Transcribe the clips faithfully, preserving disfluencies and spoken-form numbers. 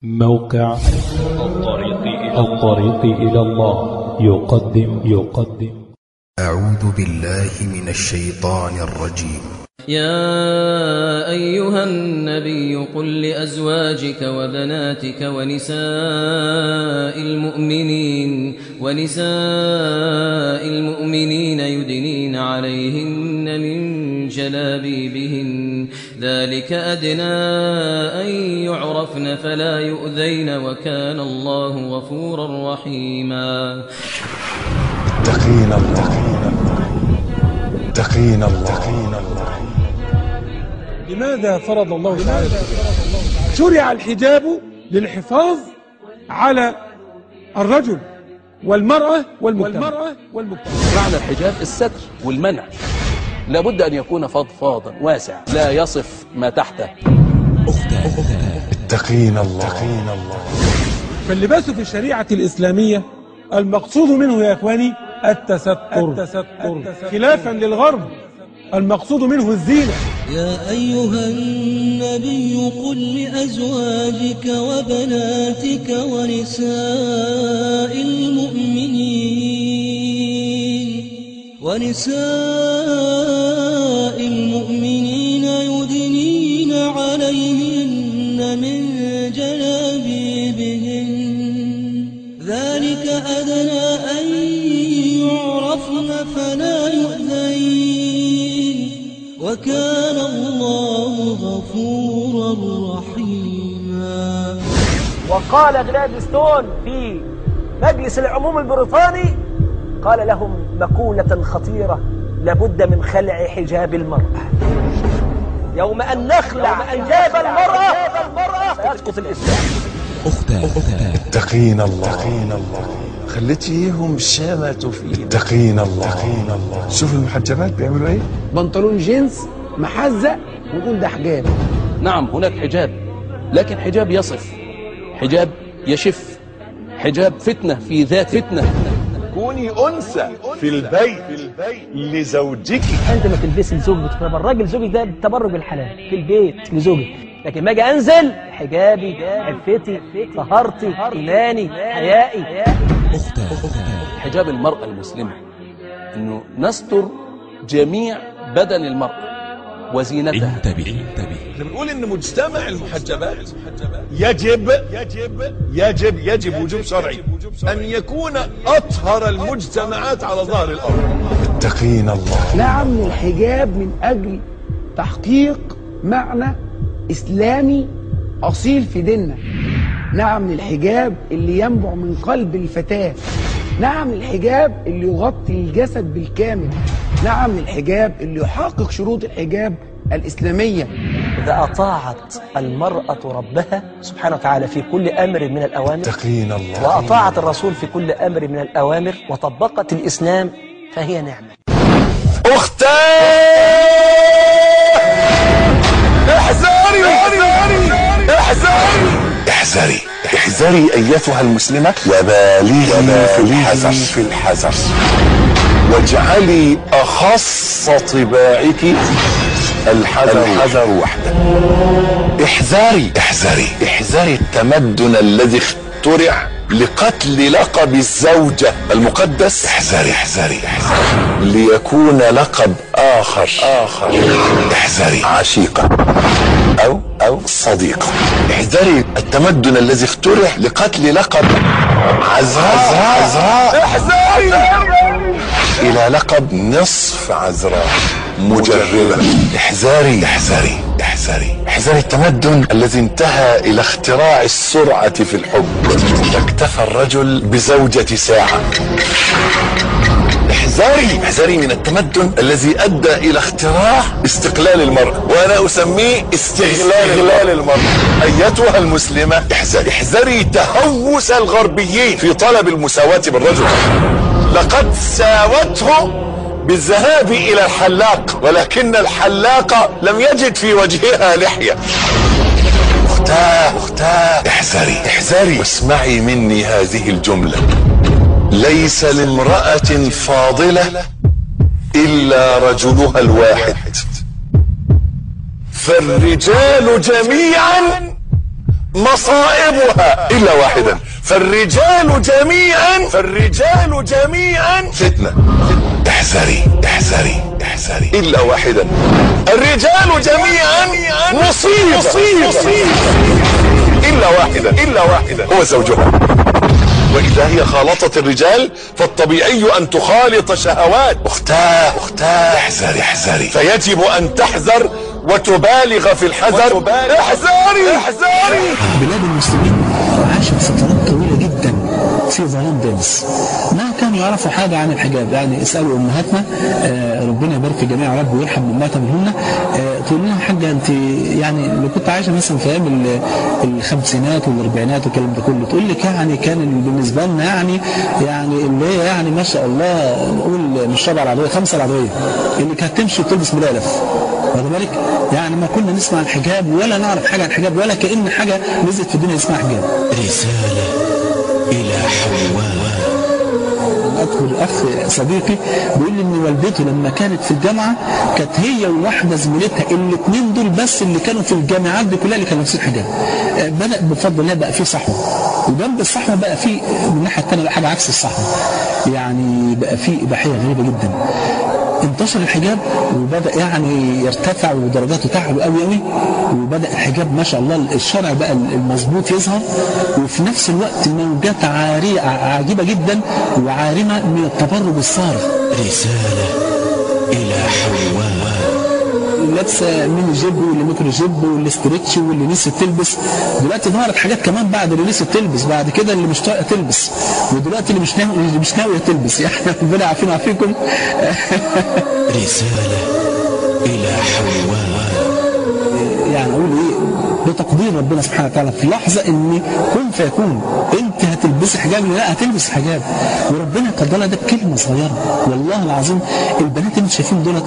موقع الطريق إلى, الطريق إلى الله يقدم يقدم أعوذ بالله من الشيطان الرجيم. يا أيها النبي قل لأزواجك وبناتك ونساء المؤمنين ونساء المؤمنين يدنين عليهن من جلابيبهن ذلك أدنى أن يعرفن فلا يؤذين وكان الله غفورا رحيما. تقين الله تقين الله. لماذا فرض الله تعالى؟ شرع الحجاب للحفاظ على الرجل والمرأة والمجتمع. معنى الحجاب الستر والمنع، لابد أن يكون فضفاضا واسع لا يصف ما تحته. تقين الله. فاللباس في الشريعة الإسلامية المقصود منه يا إخواني التستر, التستر. خلافا للغرب المقصود منه الزينة. يا أيها النبي قل لأزواجك وبناتك ونساء المؤمنين ونساء المؤمنين يدنين عليهن من جلابيبهن ذلك أدنى أن يعرفن فلا يؤذين وكان الله غفورا رحيما. وقال غلادستون في مجلس العموم البريطاني، قال لهم مقولة خطيرة: لابد من خلع حجاب المرأة. يوم أن نخلع حجاب المرأة سيسقط الإسلام. تقين الله. خليتيهم شامتوا فيه. تقين الله. شوف المحجبات بيعملوا ايه؟ بنطلون جينز محزق ونقول ده حجاب. نعم هناك حجاب، لكن حجاب يصف، حجاب يشف، حجاب فتنة في ذات فتنة. كوني أنثى في البيت لزوجك. أنت ما تلبسي لزوجك تتبرجي لزوجك، ده التبرج الحلال في البيت لزوجك، لكن ما اجي انزل حجابي عفتي طهارتي ايماني حيائي. حجاب المرأة المسلمة انه نستر جميع بدن المرأة وزينتها. انتبه انتبه احنا بنقول ان مجتمع المحجبات يجب يجب يجب يجب وجوب شرعي ان يكون اطهر المجتمعات على ظهر الارض. تقين الله. نعم الحجاب من اجل تحقيق معنى إسلامي أصيل في ديننا. نعم الحجاب اللي ينبع من قلب الفتاة. نعم الحجاب اللي يغطي الجسد بالكامل. نعم الحجاب اللي يحقق شروط الحجاب الإسلامية. إذا أطاعت المرأة ربها سبحانه وتعالى في كل أمر من الأوامر، تقين الله، وأطاعت الرسول في كل أمر من الأوامر، وطبقت الإسلام، فهي نعمة. أختي احذري احذري احذري احذري ايتها المسلمة وبالغي في الحذر في الحذر واجعلي اخص طباعك الحذر الحذر وحده. احذري احذري احذري التمدن الذي اخترع لقتل لقب الزوجة المقدس. احذري احذري ليكون لقب آخر آخر احذري عشيقة أو أو صديقة. احذري التمدن الذي اخترع لقتل لقب عذراء عذراء احذري إلى لقب نصف عذراء مجربة. احذري احذري احذري احذري التمدن الذي انتهى إلى اختراع السرعة في الحب، اكتفى الرجل بزوجة ساعة. احذري احذري من التمدن الذي ادى الى اختراع استقلال المرأة، وانا اسميه استغلال المرأة. ايتها المسلمة احذري احذري تهوس الغربيين في طلب المساواة بالرجل. لقد ساوته بالذهاب الى الحلاق، ولكن الحلاق لم يجد في وجهها لحية. اختاه اختاه احذري احذري واسمعي مني هذه الجملة: ليس لامرأة فاضلة إلا رجلها الواحد، فالرجال جميعا مصائبها الا واحدا. فالرجال جميعا فالرجال جميعا فتنة. احذري احذري احذري الا واحدا. الرجال جميعا مصيبة مصيبة الا واحدا الا واحدا هو زوجها. واذا هي خالطت الرجال فالطبيعي ان تخالط شهوات. اختاه اختاه احذري احذري. فيجب ان تحذر وتبالغ في الحذر. احذري احذري. بلاد المسلمين عاشت فترات طويلة جدا في ظلام دامس، ما كانوا يعرفوا حاجة عن الحجاب. يعني اسألوا أمهاتنا، آه ربنا يبارك في جميع رب ويرحم أمهاتنا منهن، آه تقول لنا حاجة أنت يعني لو كنت عايشة مثلا في أيام الخمسينات والأربعينات والكلام ده كله، تقول لك يعني كان بالنسبة لنا يعني يعني اللي هي يعني ما شاء الله نقول مش ربع العربية خمسة العربية اللي كانت تمشي وتلبس ملالف، واخد بالك؟ يعني ما كنا نسمع الحجاب ولا نعرف حاجة عن الحجاب ولا كأن حاجة نزلت في الدنيا اسمها حجاب. رسالة إلى حواء. أذكر أخ صديقي بيقول لي إن والدته لما كانت في الجامعة كانت هي وواحدة زميلتها الاثنين دول بس اللي كانوا في الجامعات دي كلها اللي كانوا لابسين حجاب. بدأ بفضل الله بقى في صحوة، وجنب الصحوة بقى في من الناحية الثانية حاجة عكس الصحوة، يعني بقى في إباحية غريبة جدا. انتشر الحجاب وبدأ يعني يرتفع ودرجاته تعلو قوي قوي، وبدأ الحجاب ما شاء الله الشرع بقى المظبوط يظهر، وفي نفس الوقت موجات عارية عجيبة جدا وعارمة من التبرج الصارخ. رسالة إلى حواء. لابسه ميني جيب واللي ميكرو جيب واللي استريتش واللي نسيت تلبس. دلوقتي ظهرت حاجات كمان بعد اللي نسيت تلبس، بعد كده اللي مش طايقه تلبس، ودلوقتي اللي مش ناوي اللي مش ناويه تلبس. يعني ربنا يعافينا ويعافيكم. رسالة إلى حواء. يعني اقول ايه بتقدير ربنا سبحانه وتعالى في لحظه ان كن فيكون انت هتلبسي حجاب ولا لا هتلبس حجاب، وربنا قدر لها ده بكلمه صغيره. والله العظيم البنات اللي انتم شايفين دولت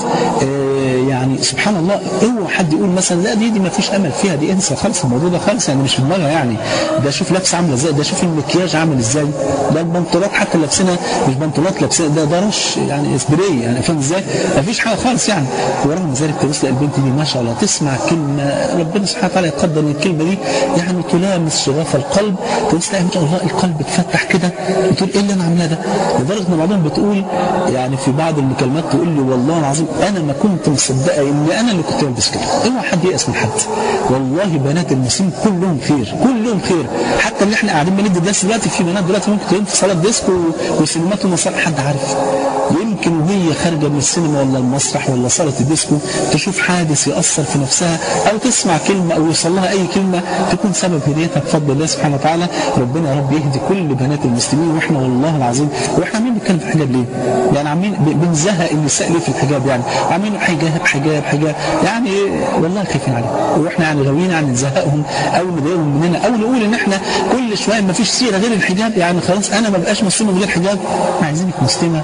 آه يعني سبحان الله، اوعى حد يقول مثلا لا دي دي ما فيش امل فيها، دي انسى خالص الموضوع ده خالص، يعني مش في دماغها. يعني ده شوف لابسه عامله ازاي، ده شوف المكياج عامل ازاي، ده البنطلونات حتى لابسينها مش بنطلونات لابسينها ده ده رش يعني اسبراي، يعني فاهم ازاي؟ ما فيش حاجه خالص يعني. ورغم ذلك تبص البنت دي ما شاء الله تسمع كلمه ربنا سبحانه وتعالى يقدر ان الكلمه دي يعني تلامس شغاف القلب، تبص تلاقي ما شاء الله القلب اتفتح كده، بتقول ايه اللي انا عاملاه ده؟ لدرجه ان بعضهم بتقول يعني في بعض المكالمات تقول لي والله العظيم انا ما كنت مصدقه ان انا اللي كنت بلبس كده. اوعى حد يأس من حد، والله بنات المسلمين كلهم خير كلهم خير. حتى اللي احنا قاعدين بندي درس دلوقتي في بنات دلوقتي ممكن تقوم في صالة ديسكو وسينمات ومسرح حد عارف، يمكن وهي خارجه من السينما ولا المسرح ولا صالة الديسكو تشوف حادث يأثر في نفسها او تسمع كلمه او يوصل لها اي كلمه تكون سبب هدايتها بفضل الله سبحانه وتعالى. ربنا يا رب يهدي كل بنات المسلمين. واحنا والله العظيم واحنا عاملين بنتكلم في الحجاب ليه؟ يعني عاملين بنزهق النساء ليه في الحجاب؟ يعني عاملين حجاب حجاب حجاب يعني والله خايفين عليهم، واحنا يعني غاويين يعني نزهقهم او نضايقهم مننا او نقول ان احنا كل شويه ما فيش سيره غير الحجاب، يعني خلاص انا ما بقاش مسلمه من غير حجاب. احنا عايزينك مسلمه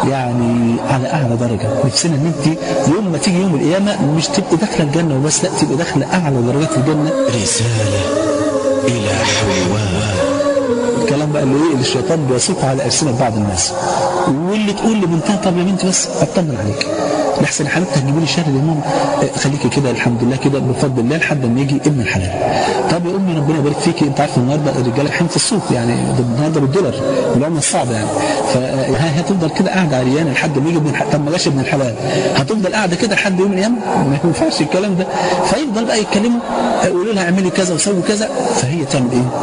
يعني على اعلى درجه، نفسنا ان انت يوم ما تيجي يوم القيامه مش تبقي داخله الجنه وبس، لا تبقي داخله اعلى درجات الجنه. رساله الى حواء. الكلام بقى اللي ايه اللي الشيطان بيسوقه على ألسنة بعض الناس، واللي تقول لبنتها طب يا بنتي بس اطمن عليك لحسن حبيبتي هتجيبي لي شهر الامام، خليكي كده الحمد لله كده بفضل الله لحد ما يجي ابن الحلال. طب يا امي ربنا يبارك فيكي، انت عارفه النهارده الرجاله رايحين في السوق يعني النهارده بالدولار والعمله الصعبه يعني، فهتفضل كده قاعده عريانه لحد ما يجي ابن الحلال. طب ما جاش ابن الحلال هتفضل قاعده كده لحد يوم القيامه؟ ما ينفعش الكلام ده. فيفضل بقى يتكلموا يقولوا لها اعملي كذا وسوي كذا، فهي تعمل ايه؟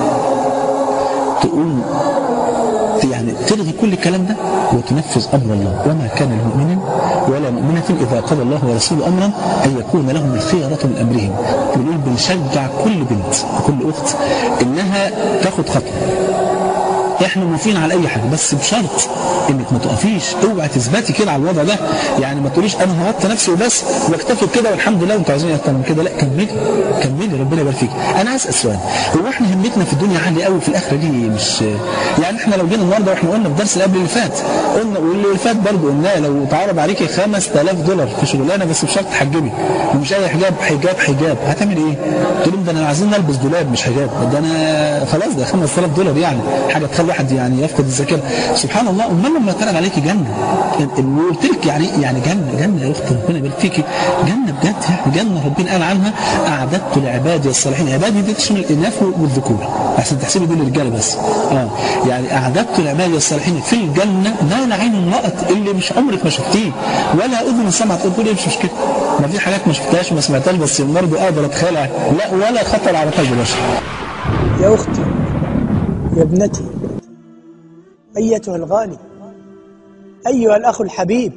تقوم يعني تلغي كل الكلام ده وتنفذ امر الله. وما كان لمؤمن ولا مؤمنة اذا قضى الله ورسوله امرا ان يكون لهم الخيرة من امرهم. بنقول بنشجع كل بنت وكل اخت انها تاخد خطوه. احنا موافقين على اي حاجه بس بشرط انك ما تقفيش، اوعي تثبتي كده على الوضع ده، يعني ما تقوليش انا هغطي نفسي وبس واكتفي بكده والحمد لله وانتوا عايزين اكتر من كده. لا كملي كملي ربنا يبارك فيك. انا عايز اسال، هو احنا همتنا في الدنيا عاليه قوي في الاخره دي؟ مش يعني احنا لو جينا النهارده واحنا قلنا في الدرس اللي قبل اللي فات قلنا واللي فات برضه قلنا لو اتعرض عليكي خمسة آلاف دولار في شغلانه بس بشرط تحجبي ومش اي حجاب حجاب حجاب هتعمل ايه؟ تقول لهم ده انا عايزين نلبس دولاب مش حجاب، ده انا خلاص ده خمسة آلاف دولار يعني حاجه تخلي الواحد يعني يفقد الذاكره. سبحان الله، امال لما اتفرج عليكي جنه، وقلت لك يعني يعني جنه جنه يا اختي، ربنا يبارك فيكي، جنه بجد يعني جنه ربنا قال عنها اعددت لعبادي الصالحين. عبادي دي تشمل الاناث والذكور عشان تحسبي دول الرجاله بس. اه يعني اعددت لعبادي الصالحين في الجنه ما لا عين رأت، اللي مش عمرك ما شفتيه ولا اذن سمعت. تقول لي مش مشكله، ما في حاجات ما شفتهاش وما سمعتهاش بس برضه اقدر اتخيلها، لا ولا خطر على قلب بشر. يا اختي يا ابنتي ايتها الغالي، ايها الاخ الحبيب،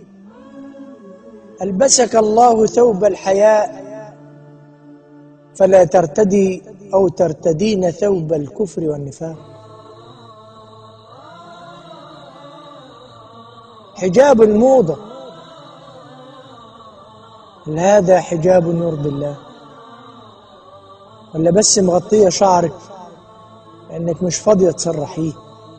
البسك الله ثوب الحياء فلا ترتدي او ترتدين ثوب الكفر والنفاق. حجاب الموضة هل هذا حجاب يرضي الله؟ ولا بس مغطية شعرك لأنك مش فاضية تسرحيه؟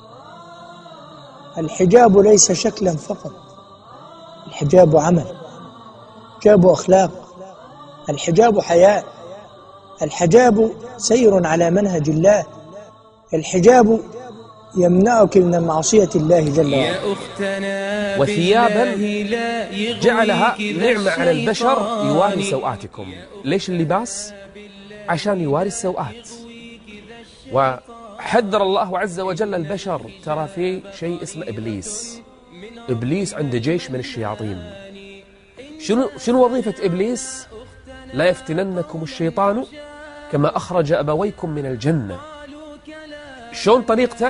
الحجاب ليس شكلا فقط، الحجاب عمل، الحجاب أخلاق، الحجاب حياة، الحجاب سير على منهج الله، الحجاب يمنعك من معصية الله جل وعلا. وثيابا جعلها نعمة على البشر يواري سوآتكم. ليش اللباس؟ عشان يواري السوآت. وحذر الله عز وجل البشر، ترى في شيء اسمه إبليس. إبليس عنده جيش من الشياطين. شنو شنو وظيفة إبليس؟ لا يفتننكم الشيطان كما أخرج أبويكم من الجنة. شلون طريقته؟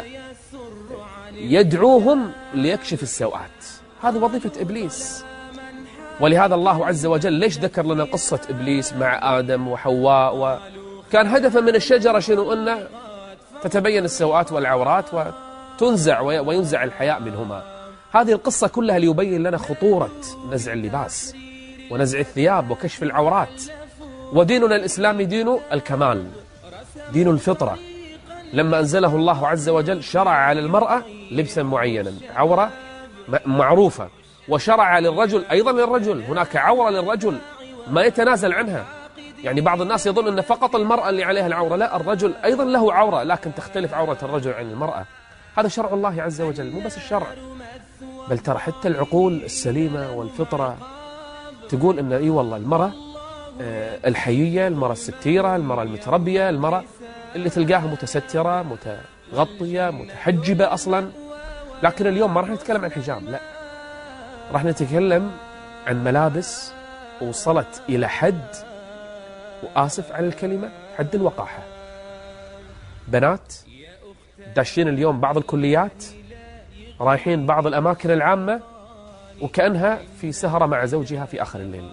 يدعوهم ليكشف السوءات. هذه وظيفة إبليس. ولهذا الله عز وجل ليش ذكر لنا قصة إبليس مع آدم وحواء؟ وكان هدفا من الشجرة شنو؟ أنه تتبين السوءات والعورات وتنزع وينزع الحياء منهما. هذه القصة كلها ليبين لنا خطورة نزع اللباس ونزع الثياب وكشف العورات. وديننا الإسلامي دين الكمال، دين الفطرة. لما أنزله الله عز وجل شرع على المرأة لبسا معينا، عورة معروفة، وشرع للرجل أيضا للرجل هناك عورة للرجل ما يتنازل عنها. يعني بعض الناس يظن أن فقط المرأة اللي عليها العورة، لا، الرجل أيضا له عورة، لكن تختلف عورة الرجل عن المرأة. هذا شرع الله عز وجل، مو بس الشرع، بل ترى حتى العقول السليمة والفطرة تقول أن إي والله المرأة الحيية، المرأة الستيرة، المرأة المتربية، المرأة اللي تلقاها متسترة متغطية متحجبة أصلا. لكن اليوم ما راح نتكلم عن حجاب، لا، راح نتكلم عن ملابس وصلت إلى حد، وآسف على الكلمة، حد الوقاحة. بنات داشين اليوم بعض الكليات، رايحين بعض الأماكن العامة، وكأنها في سهرة مع زوجها في آخر الليل.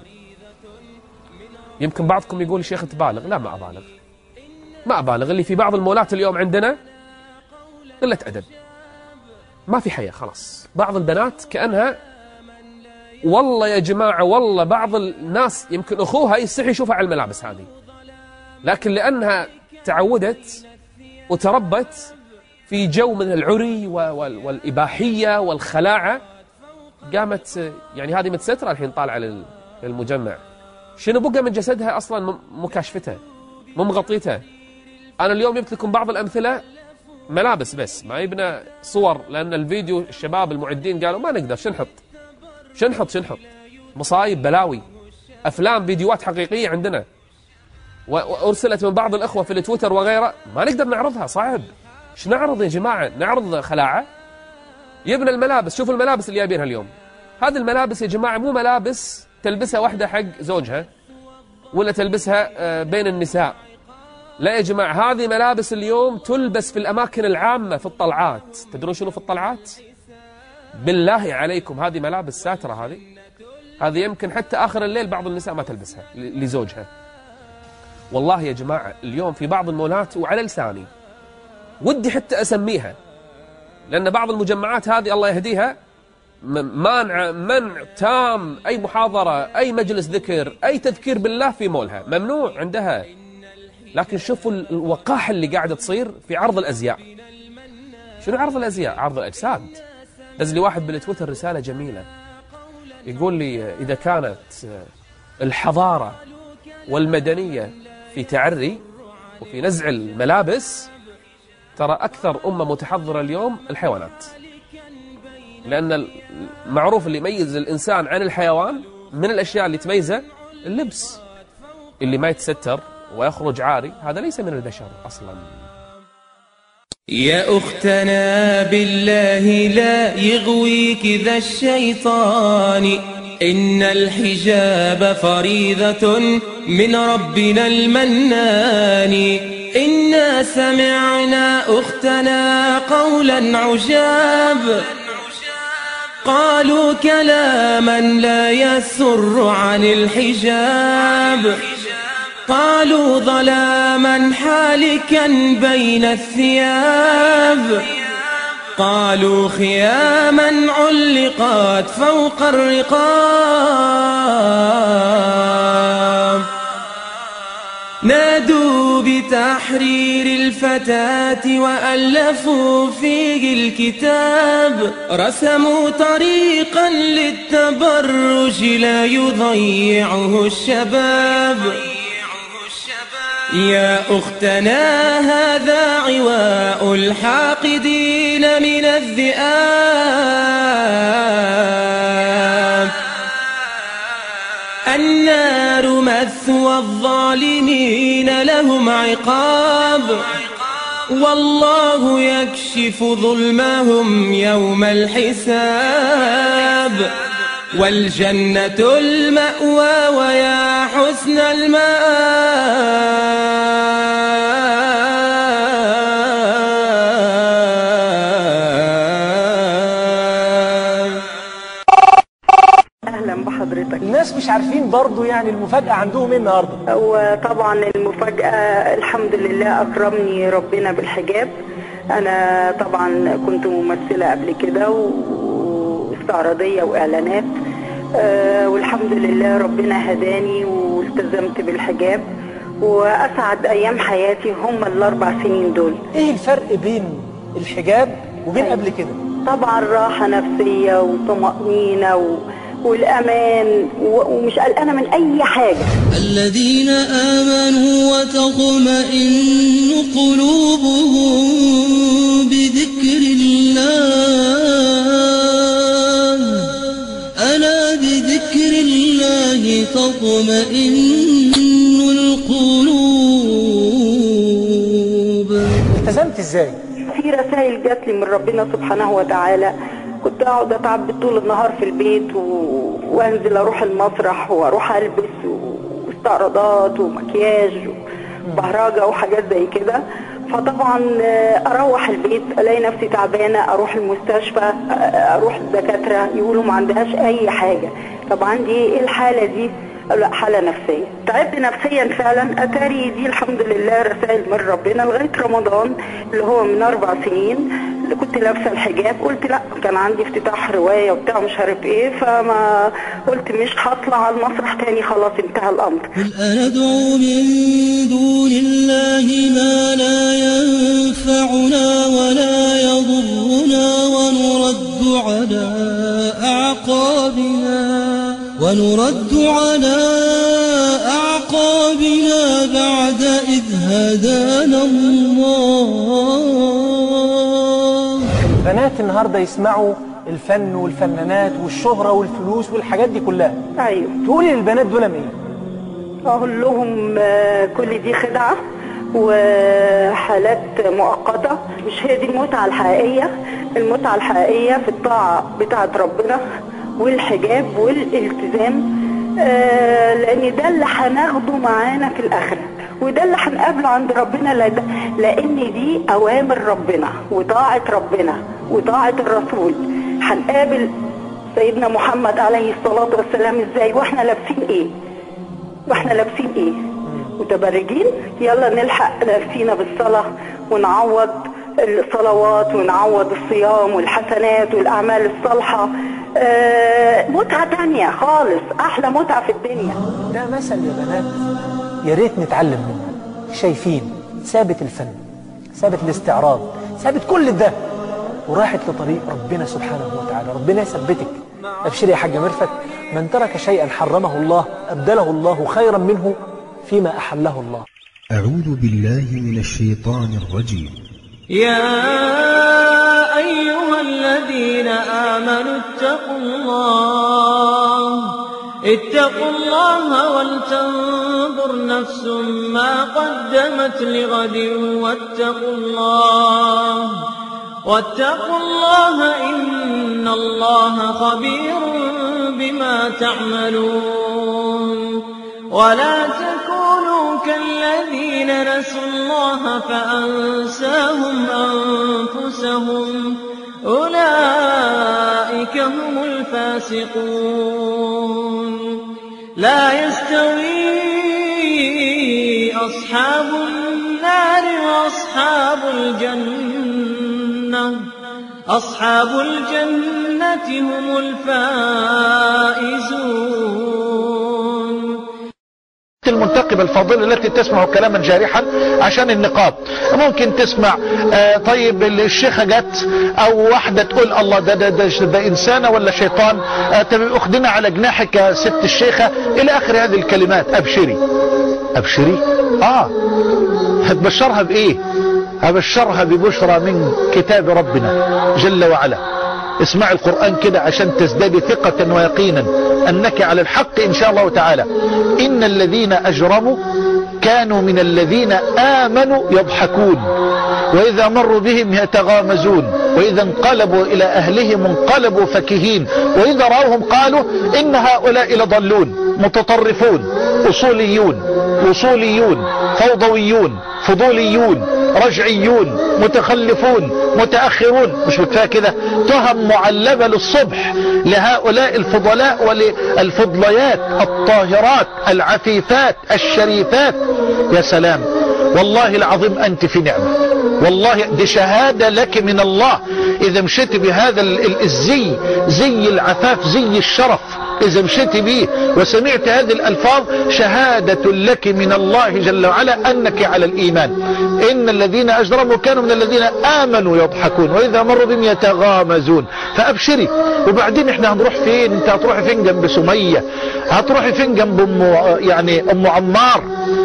يمكن بعضكم يقول شيخ تبالغ، لا ما أبالغ، ما أبالغ. اللي في بعض المولات اليوم عندنا قلة أدب، ما في حياة خلاص. بعض البنات كأنها، والله يا جماعة، والله بعض الناس يمكن أخوها يستحي يشوفها على الملابس هذه، لكن لأنها تعودت وتربت في جو من العري والإباحية والخلاعة، قامت يعني هذه متسترة الحين طالعة للمجمع. شنو بقى من جسدها أصلا؟ مكاشفتها، مو مغطيتها. أنا اليوم جبت لكم بعض الأمثلة ملابس بس، ما يبنى صور، لأن الفيديو الشباب المعدين قالوا ما نقدر، شنحط شنحط شنحط مصايب، بلاوي، أفلام، فيديوهات حقيقية عندنا، وأرسلت من بعض الأخوة في التويتر وغيره، ما نقدر نعرضها، صعب. ايش نعرض يا جماعة؟ نعرض خلاعة؟ يبنى الملابس. شوفوا الملابس اللي جايبينها اليوم، هذه الملابس يا جماعة مو ملابس تلبسها واحدة حق زوجها ولا تلبسها بين النساء، لا يا جماعة، هذه ملابس اليوم تلبس في الأماكن العامة، في الطلعات. تدرون شنو في الطلعات؟ بالله عليكم هذه ملابس ساترة، هذه هذه يمكن حتى آخر الليل بعض النساء ما تلبسها لزوجها. والله يا جماعة اليوم في بعض المولات، وعلى لساني ودي حتى أسميها، لأن بعض المجمعات هذه الله يهديها مانع منع تام أي محاضرة، أي مجلس ذكر، أي تذكير بالله في مولها، ممنوع عندها. لكن شوفوا الوقاحة اللي قاعدة تصير في عرض الأزياء. شنو عرض الأزياء؟ عرض الأجساد. دز لي واحد بالتويتر رسالة جميلة، يقول لي إذا كانت الحضارة والمدنية في تعري وفي نزع الملابس، ترى أكثر أمة متحضرة اليوم الحيوانات، لأن المعروف اللي يميز الإنسان عن الحيوان من الأشياء اللي تميزه اللبس. اللي ما يتستر ويخرج عاري هذا ليس من البشر أصلا. يا أختنا بالله لا يغويك ذا الشيطان، إن الحجاب فريضة من ربنا المنان. إنا سمعنا أختنا قولا عجاب، قالوا كلاما لا يسر عن الحجاب، قالوا ظلاما حالكا بين الثياب، قالوا خياما علقت فوق الرقاب، نادوا بتحرير الفتاة وألفوا فيه الكتاب، رسموا طريقا للتبرج لا يضيعه الشباب. يا أختنا هذا عواء الحاقدين من الذئاب، النار مثوى الظالمين لهم عقاب، والله يكشف ظلمهم يوم الحساب، والجنة المأوى ويا حسن المآب. أهلا بحضرتك. الناس مش عارفين برضو يعني المفاجأة عندهم ايه النهاردة؟ وطبعا المفاجأة الحمد لله أكرمني ربنا بالحجاب. أنا طبعا كنت ممثلة قبل كده واستعراضية وإعلانات، أه والحمد لله ربنا هداني والتزمت بالحجاب، وأسعد أيام حياتي هم الأربع سنين دول. ايه الفرق بين الحجاب وبين قبل كده؟ طبعا راحة نفسية وطمأنينة و... والأمان ومش قلقانة من أي حاجة. الذين آمنوا وتطمئن قلوبهم بذكر الله، ألا بذكر الله تطمئن القلوب. التزمت ازاي؟ في رسائل جات لي من ربنا سبحانه وتعالى، كنت اقعد اتعب طول النهار في البيت و... وانزل اروح المسرح واروح البس واستعراضات ومكياج وبهرجه وحاجات زي كده، فطبعا اروح البيت الاقي نفسي تعبانه، اروح المستشفى اروح الدكاتره يقولوا ما عندهاش اي حاجه. طب عندي ايه الحاله دي؟ لا حاله نفسيه. تعبت نفسيا فعلا. اتاري دي الحمد لله رسائل من ربنا. لغايه رمضان اللي هو من اربع سنين اللي كنت لابسه الحجاب، قلت لا، كان عندي افتتاح روايه وبتاع مش عارف ايه، فما قلت مش هطلع على المسرح تاني، خلاص انتهى الامر. قل أندعو من دون الله ما لا ينفعنا ولا يضرنا ونرد على أعقابنا ونرد على أعقابنا بعد إذ هدانا الله. البنات النهاردة يسمعوا الفن والفنانات والشهرة والفلوس والحاجات دي كلها. ايوه. تقولي للبنات دول ايه؟ اقول لهم كل دي خدعة وحالات مؤقتة، مش هي دي المتعة الحقيقية. المتعة الحقيقية في الطاعة بتاعة ربنا والحجاب والالتزام، آه لان ده اللي هناخده معانا في الاخره، وده اللي هنقابله عند ربنا، لان دي اوامر ربنا وطاعه ربنا وطاعه الرسول. هنقابل سيدنا محمد عليه الصلاه والسلام ازاي واحنا لابسين ايه؟ واحنا لابسين ايه؟ متبرجين؟ يلا نلحق نفسينا بالصلاه ونعوض الصلوات ونعوض الصيام والحسنات والاعمال الصالحه. آه متعه تانية خالص، احلى متعه في الدنيا. ده مثل يا بنات يا ريت نتعلم منه. شايفين ثابت الفن، ثابت الاستعراض، ثابت كل ده، وراحت لطريق ربنا سبحانه وتعالى. ربنا يثبتك. ابشري يا حاج مرفت، من ترك شيئا حرمه الله أبدله الله خيرا منه فيما أحله الله. أعوذ بالله من الشيطان الرجيم. يا أيها الذين آمنوا اتقوا الله اتقوا الله ولتنظر نفس ما قدمت لغد واتقوا الله واتقوا الله إن الله خبير بما تعملون ولا تكونوا كالذين نسوا الله فأنساهم أنفسهم أولئك هم الفاسقون لا يستوي أصحاب النار وأصحاب الجنة أصحاب الجنة هم الفائزون. المنتقبة الفاضلة التي تسمع كلاما جارحا عشان النقاب، ممكن تسمع آه طيب الشيخة جت او واحدة تقول الله ده ده ده, ده انسانة ولا شيطان، آه تبقى اخدنا على جناحك يا ست الشيخة الى اخر هذه الكلمات. ابشري ابشري اه هتبشرها بايه؟ هبشرها ببشرى من كتاب ربنا جل وعلا. اسمع القرآن كده عشان تزدادي ثقة ويقينا أنك على الحق إن شاء الله تعالى. إن الذين أجرموا كانوا من الذين آمنوا يضحكون وإذا مروا بهم يتغامزون وإذا انقلبوا إلى أهلهم انقلبوا فكهين وإذا رأوهم قالوا إن هؤلاء لضلون متطرفون أصوليون وصوليون فوضويون فضوليون رجعيون متخلفون متأخرون. مش بكفاية كده، تهم معلبة للصبح لهؤلاء الفضلاء وللفضليات الطاهرات العفيفات الشريفات. يا سلام، والله العظيم أنت في نعمة، والله دي شهادة لك من الله إذا مشيت بهذا الزي، زي العفاف زي الشرف، إذا مشيت به وسمعت هذه الألفاظ شهادة لك من الله جل وعلا أنك على الإيمان. إن الذين أجرموا كانوا من الذين آمنوا يضحكون وإذا مروا بهم يتغامزون. فأبشري. وبعدين احنا هنروح فين؟ انت هتروحي فين جنب سمية؟ هتروحي فين جنب أم يعني أم عمار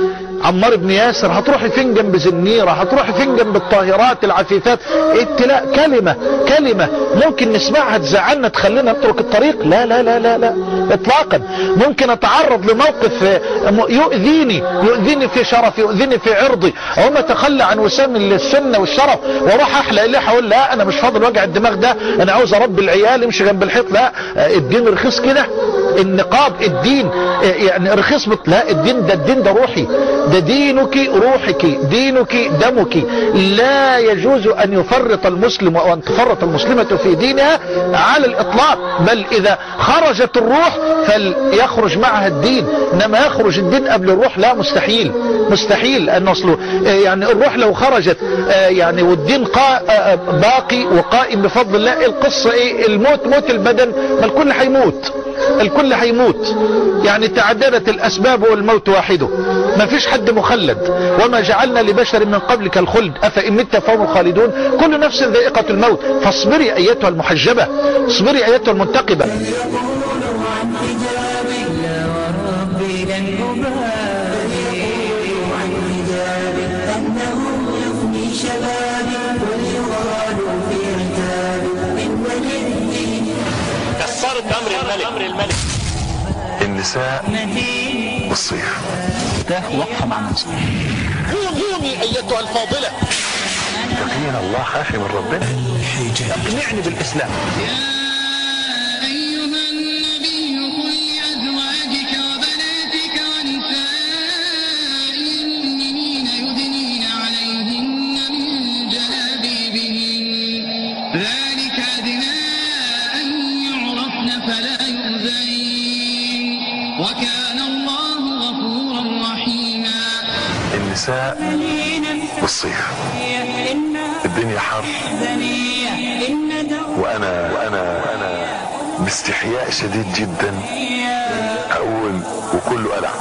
عمار بن ياسر؟ هتروحي فين جنب زنيرة؟ هتروحي فين جنب الطاهرات العفيفات؟ ابتلاء كلمة كلمة ممكن نسمعها تزعلنا تخلينا نترك الطريق؟ لا لا لا لا لا اطلاقا. ممكن اتعرض لموقف يؤذيني يؤذيني في شرفي يؤذيني في عرضي، او ما اتخلى عن وسام السنة والشرف واروح احلق اللي اقول لا انا مش فاضل وجع الدماغ ده، انا عاوز اربي العيال امشي جنب الحيط. لا، الدين رخيص كده، النقاب الدين يعني رخيص. لا، الدين ده الدين ده روحي، ده دينك روحك دينك دمك. لا يجوز أن يفرط المسلم وأن تفرط المسلمة في دينها على الإطلاق، بل إذا خرجت الروح فليخرج معها الدين، إنما يخرج الدين قبل الروح لا، مستحيل مستحيل أن نصله. يعني الروح لو خرجت يعني والدين باقي وقائم بفضل الله، القصة إيه؟ الموت موت البدن، ما الكل هيموت، الكل هيموت. يعني تعددت الأسباب والموت واحده، ما فيش حد مخلد. وما جعلنا لبشر من قبلك الخلد أفإن مت فهم الخالدون كل نفس ذائقة الموت. فاصبري أيتها المحجبة، اصبري أيتها المنتقبة. كسرت أمر الملك. النساء والصيف وقفة مع نفسك. قومي أيتها الفاضلة. تقين الله خافي من ربنا. اقنعني بالإسلام. النساء والصيف، الدنيا حر وانا وانا وانا باستحياء شديد جدا اقول وكله قلع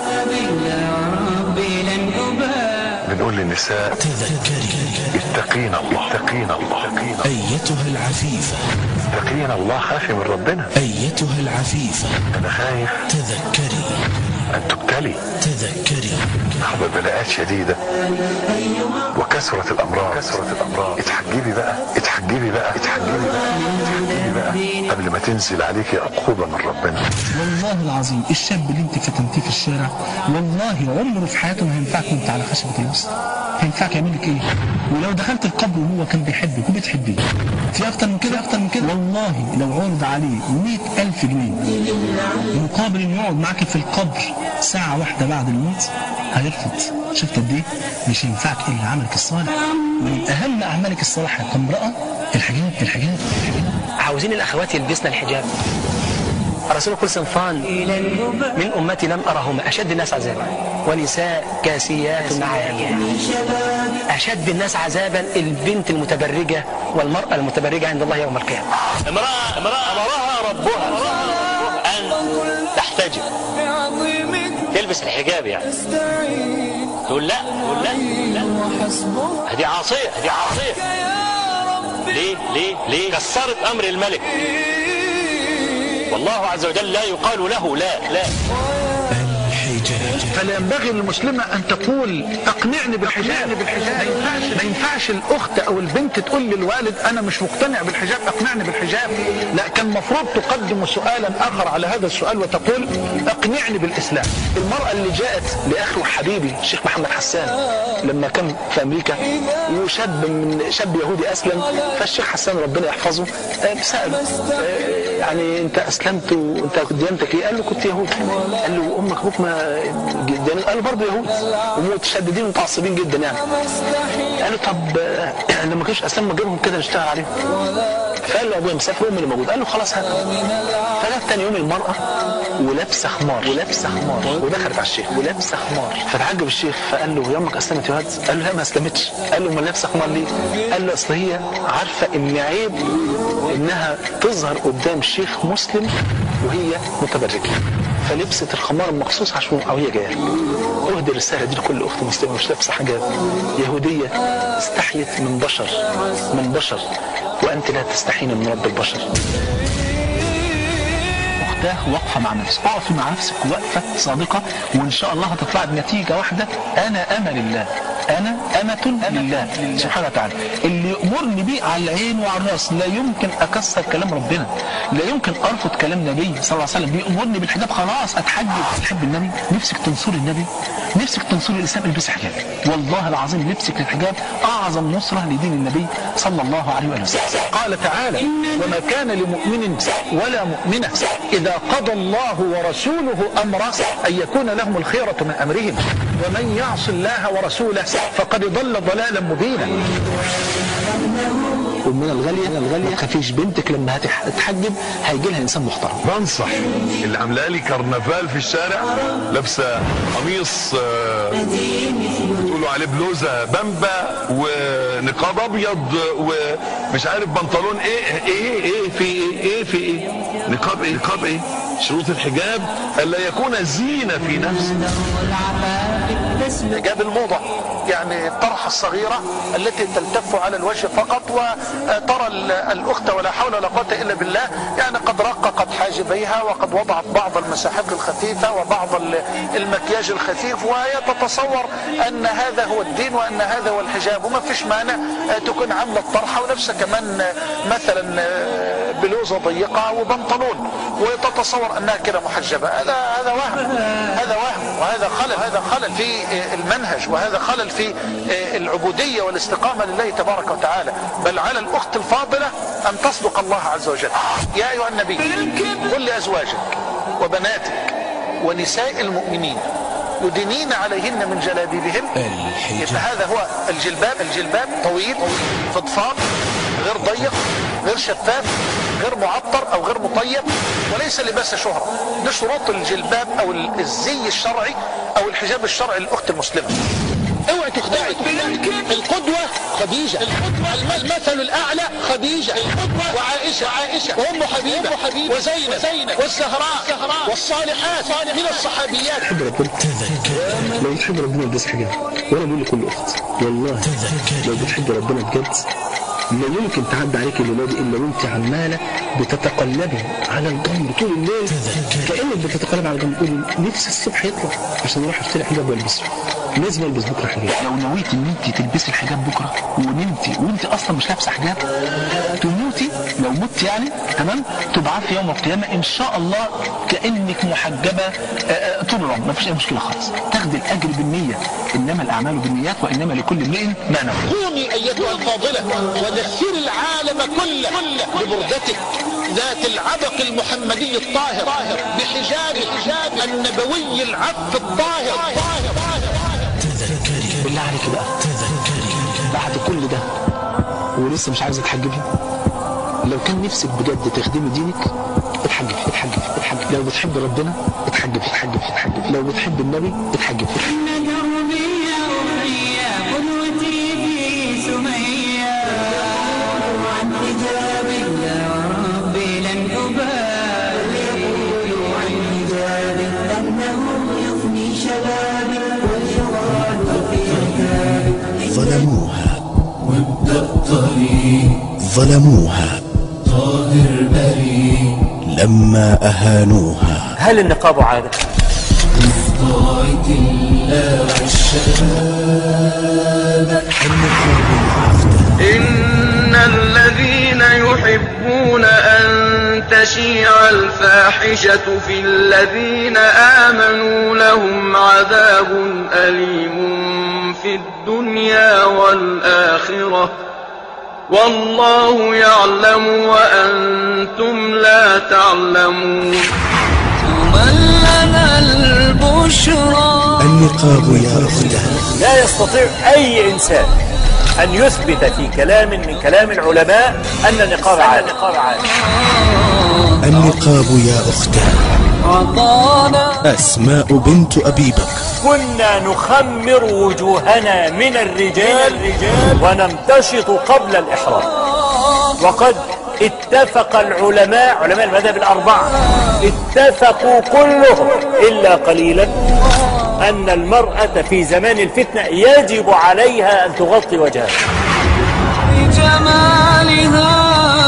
بنقول للنساء اتقين الله اتقين الله أيتها العفيفة اتقين الله خافي من ربنا. أيتها العفيفة انا خايف تذكري أن تبتلي تذكري ببلاءات شديدة وكثرة الأمراض كثرة الأمراض اتحجبي بقى اتحجبي بقى اتحجبي بقى اتحجبي بقى قبل ما تنزل عليك عقوبة من ربنا. والله العظيم الشاب اللي انت فتنتيه في الشارع والله عمره في حياته ما هينفعك وانت على خشبة الوسط. هينفعك يعمل لك ايه؟ ولو دخلت القبر وهو كان بيحبك وبتحبيه في اكتر من كده اكتر من كده والله لو عرض عليه مئة ألف جنيه مقابل انه يقعد معاك في القبر ساعة واحدة بعد الموت هيرفض. شفت قد ايه؟ مش هينفعك الا عملك الصالح، ومن اهم اعمالك الصالحة كامرأة الحجاب الحجاب الحجاب. عاوزين الاخوات يلبسن الحجاب. رسول كل صنفان من امتي لم ارهما اشد الناس عذابا ونساء كاسيات عاريات. اشد الناس عذابا البنت المتبرجه والمراه المتبرجه عند الله يوم القيامه. امراه امراه امرها ربها ان تحتجب تلبس الحجاب يعني تقول لا تقول لا لا هذه عاصيه هذه عاصيه. ليه ليه ليه كسرت امر الملك والله عز وجل لا يقال له لا لا. فلا ينبغي للمسلمة أن تقول أقنعني بالحجاب. ما ينفعش, ما ينفعش الأخت أو البنت تقول للوالد أنا مش مقتنع بالحجاب أقنعني بالحجاب. لا، كان مفروض تقدم سؤالا آخر على هذا السؤال وتقول أقنعني بالإسلام. المرأة اللي جاءت لأخي وحبيبي الشيخ محمد حسان لما كان في أمريكا وشاب من شاب يهودي أسلم، فالشيخ حسان ربنا يحفظه سأله يعني أنت أسلمت وأنت ديانتك إيه؟ قال له كنت يهودي. قال له أمك أبوك ما جدا؟ قالوا برضه يهود ومتشددين ومتعصبين جدا يعني. قالوا طب لما كانش اسلام جابهم كده نشتغل عليهم. فقال له ابويا مسافر وامي اللي موجود. قال له خلاص هات. فجت تاني يوم المراه ولابسه خمار ولابسه خمار ودخلت على الشيخ ولابسه خمار. فتعجب الشيخ فقال له يا امك اسلمت يا واد؟ قال له لا ما اسلمتش. قال له امال لابسه خمار ليه؟ قال له اصل هي عارفه ان عيب انها تظهر قدام شيخ مسلم وهي متبرجه، فلبست الخمار مخصوص عشان او هي جايه. اهدي الرساله دي لكل اخت مسلمه مش لابسه حجاب يهوديه استحيت من بشر من بشر وانت لا تستحين من رب البشر. اختاه واقفه مع نفسك، اقفي مع نفسك وقفه صادقه وان شاء الله هتطلع بنتيجه واحده. انا امل الله، انا امة لله سبحانه وتعالى. اللي يأمرني بيه على العين وعلى الراس، لا يمكن اكسر كلام ربنا، لا يمكن ارفض كلام النبي صلى الله عليه وسلم. بيأمرني بالحجاب خلاص اتحجب. تحب النبي؟ نفسك تنصري النبي؟ نفسك تنصري الاسلام؟ البسي حجاب. والله العظيم لبسك للحجاب اعظم نصرة لدين النبي صلى الله عليه وسلم. قال تعالى وما كان لمؤمن ولا مؤمنة اذا قضى الله ورسوله امرا ان يكون لهم الخيرة من امرهم ومن يعص الله ورسوله فقد ضل ضلالا مبينا. ومن الغالية الغالية ما تخافيش، بنتك لما هتتحجب هيجي لها انسان محترم. بنصح اللي عامله لي كرنفال في الشارع لابسه قميص بتقولوا عليه بلوزه بامبا ونقاب ابيض ومش عارف بنطلون ايه ايه ايه في ايه ايه في ايه نقاب ايه نقاب ايه شروط الحجاب الا يكون زينه في نفسه. حجاب الموضة يعني الطرحة الصغيرة التي تلتف على الوجه فقط وترى الأخت ولا حول ولا قوة إلا بالله يعني قد رققت حاجبيها وقد وضعت بعض المساحات الخفيفة وبعض المكياج الخفيف وهي تتصور أن هذا هو الدين وأن هذا هو الحجاب. وما فيش مانع تكون عاملة الطرحة ونفسها كمان مثلا بلوزة ضيقة وبنطلون وتتصور أنها كده محجبة. هذا هذا وهم هذا وهم وهذا خلل هذا خلل في المنهج وهذا خلل في العبودية والاستقامة لله تبارك وتعالى. بل على الأخت الفاضلة أن تصدق الله عز وجل. يا أيها النبي قل لأزواجك وبناتك ونساء المؤمنين يدنين عليهن من جلابيبهن. يبقى هذا هو الجلباب. الجلباب طويل فضفاض غير ضيق غير شفاف غير معطر او غير مطيب وليس لباس شهرة. ده شروط الجلباب او الزي الشرعي او الحجاب الشرعي للاخت المسلمة. اوعي تخدعي. القدوة خديجة، المثل الاعلى خديجة وعائشة وعائشة وام حبيبة وزينب والزهراء والصالحات من الصحابيات. تحب ربنا لو بتحب ربنا البس حجاب. وانا بقول لكل اخت والله لو بتحب ربنا بجد لا يمكن تعدي عليك الليله دي الا وانت عماله بتتقلبي على الجمر طول الليل، كانك بتتقلبي على الجمر، تقولي نفسي الصبح يطلع عشان اروح اشتري حجاب والبسه، لازم البس بكره حجاب. لو نويتي ان انت تلبسي الحجاب بكره ونمتي وانت اصلا مش لابسه حجاب، تموتي لو مت يعني تمام، تبعثي يوم القيامه ان شاء الله كانك محجبه طول العمر، ما فيش اي مشكله خالص، تاخدي الاجر بالنيه، انما الاعمال بالنيات وانما لكل امرئ ما نوى. قومي ايتها الفاضله ودثري العالم كله ببردتك ذات العبق المحمدي الطاهر بحجاب الحجاب النبوي العف الطاهر. بالله عليك بقى بعد كل ده ولسه مش عايزه تحجبي؟ لو كان نفسك بجد تخدمي دينك اتحجبي اتحجبي اتحجبي. لو بتحب ربنا اتحجبي اتحجبي اتحجبي. لو بتحب النبي اتحجبي. ظلموها وابدأ طريق ظلموها طاهر بريء لما أهانوها. هل النقاب عادة؟ طاعة الله والشباب إن الذين يحبون أن تشيع الفاحشة في الذين آمنوا لهم عذاب أليم في الدنيا والآخرة والله يعلم وأنتم لا تعلمون. من لنا البشرى. النقاب يا أختنا. لا يستطيع أي إنسان أن يثبت في كلام من كلام العلماء أن النقاب عادة. النقاب يا أختنا. أسماء بنت أبي بكر. كنا نخمر وجوهنا من الرجال ونمتشط قبل الإحرام، وقد اتفق العلماء علماء المذهب الأربعة اتفقوا كلهم إلا قليلا أن المرأة في زمان الفتنة يجب عليها أن تغطي وجهها. بجمالها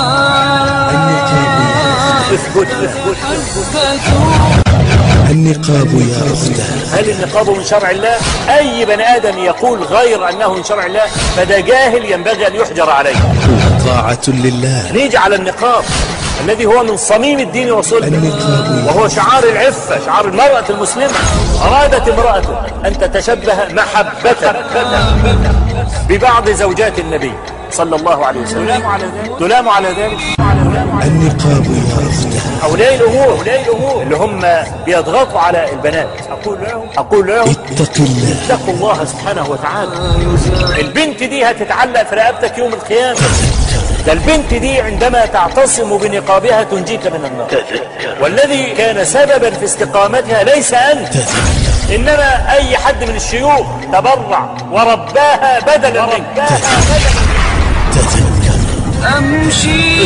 اثبت اثبت اثبت. النقاب يا أختنا. هل النقاب من شرع الله؟ أي بني آدم يقول غير أنه من شرع الله فده جاهل ينبغي أن يحجر عليه. طاعة لله. نيجي على النقاب الذي هو من صميم الدين وصلبه وهو شعار العفة، شعار المرأة المسلمة. أرادت امرأة أن تتشبه محبة ببعض زوجات النبي صلى الله عليه وسلم، تلام على ذلك. النقاب يا أختنا. أولياء الأمور اللي هم بيضغطوا على البنات أقول لهم أقول لهم اتق الله. اتقوا الله سبحانه وتعالى. البنت دي هتتعلق في رقبتك يوم القيامة. ده البنت دي عندما تعتصم بنقابها تنجيك من النار. والذي كان سببا في استقامتها ليس أنت، إنما أي حد من الشيوخ تبرع ورباها بدلا منك. أمشي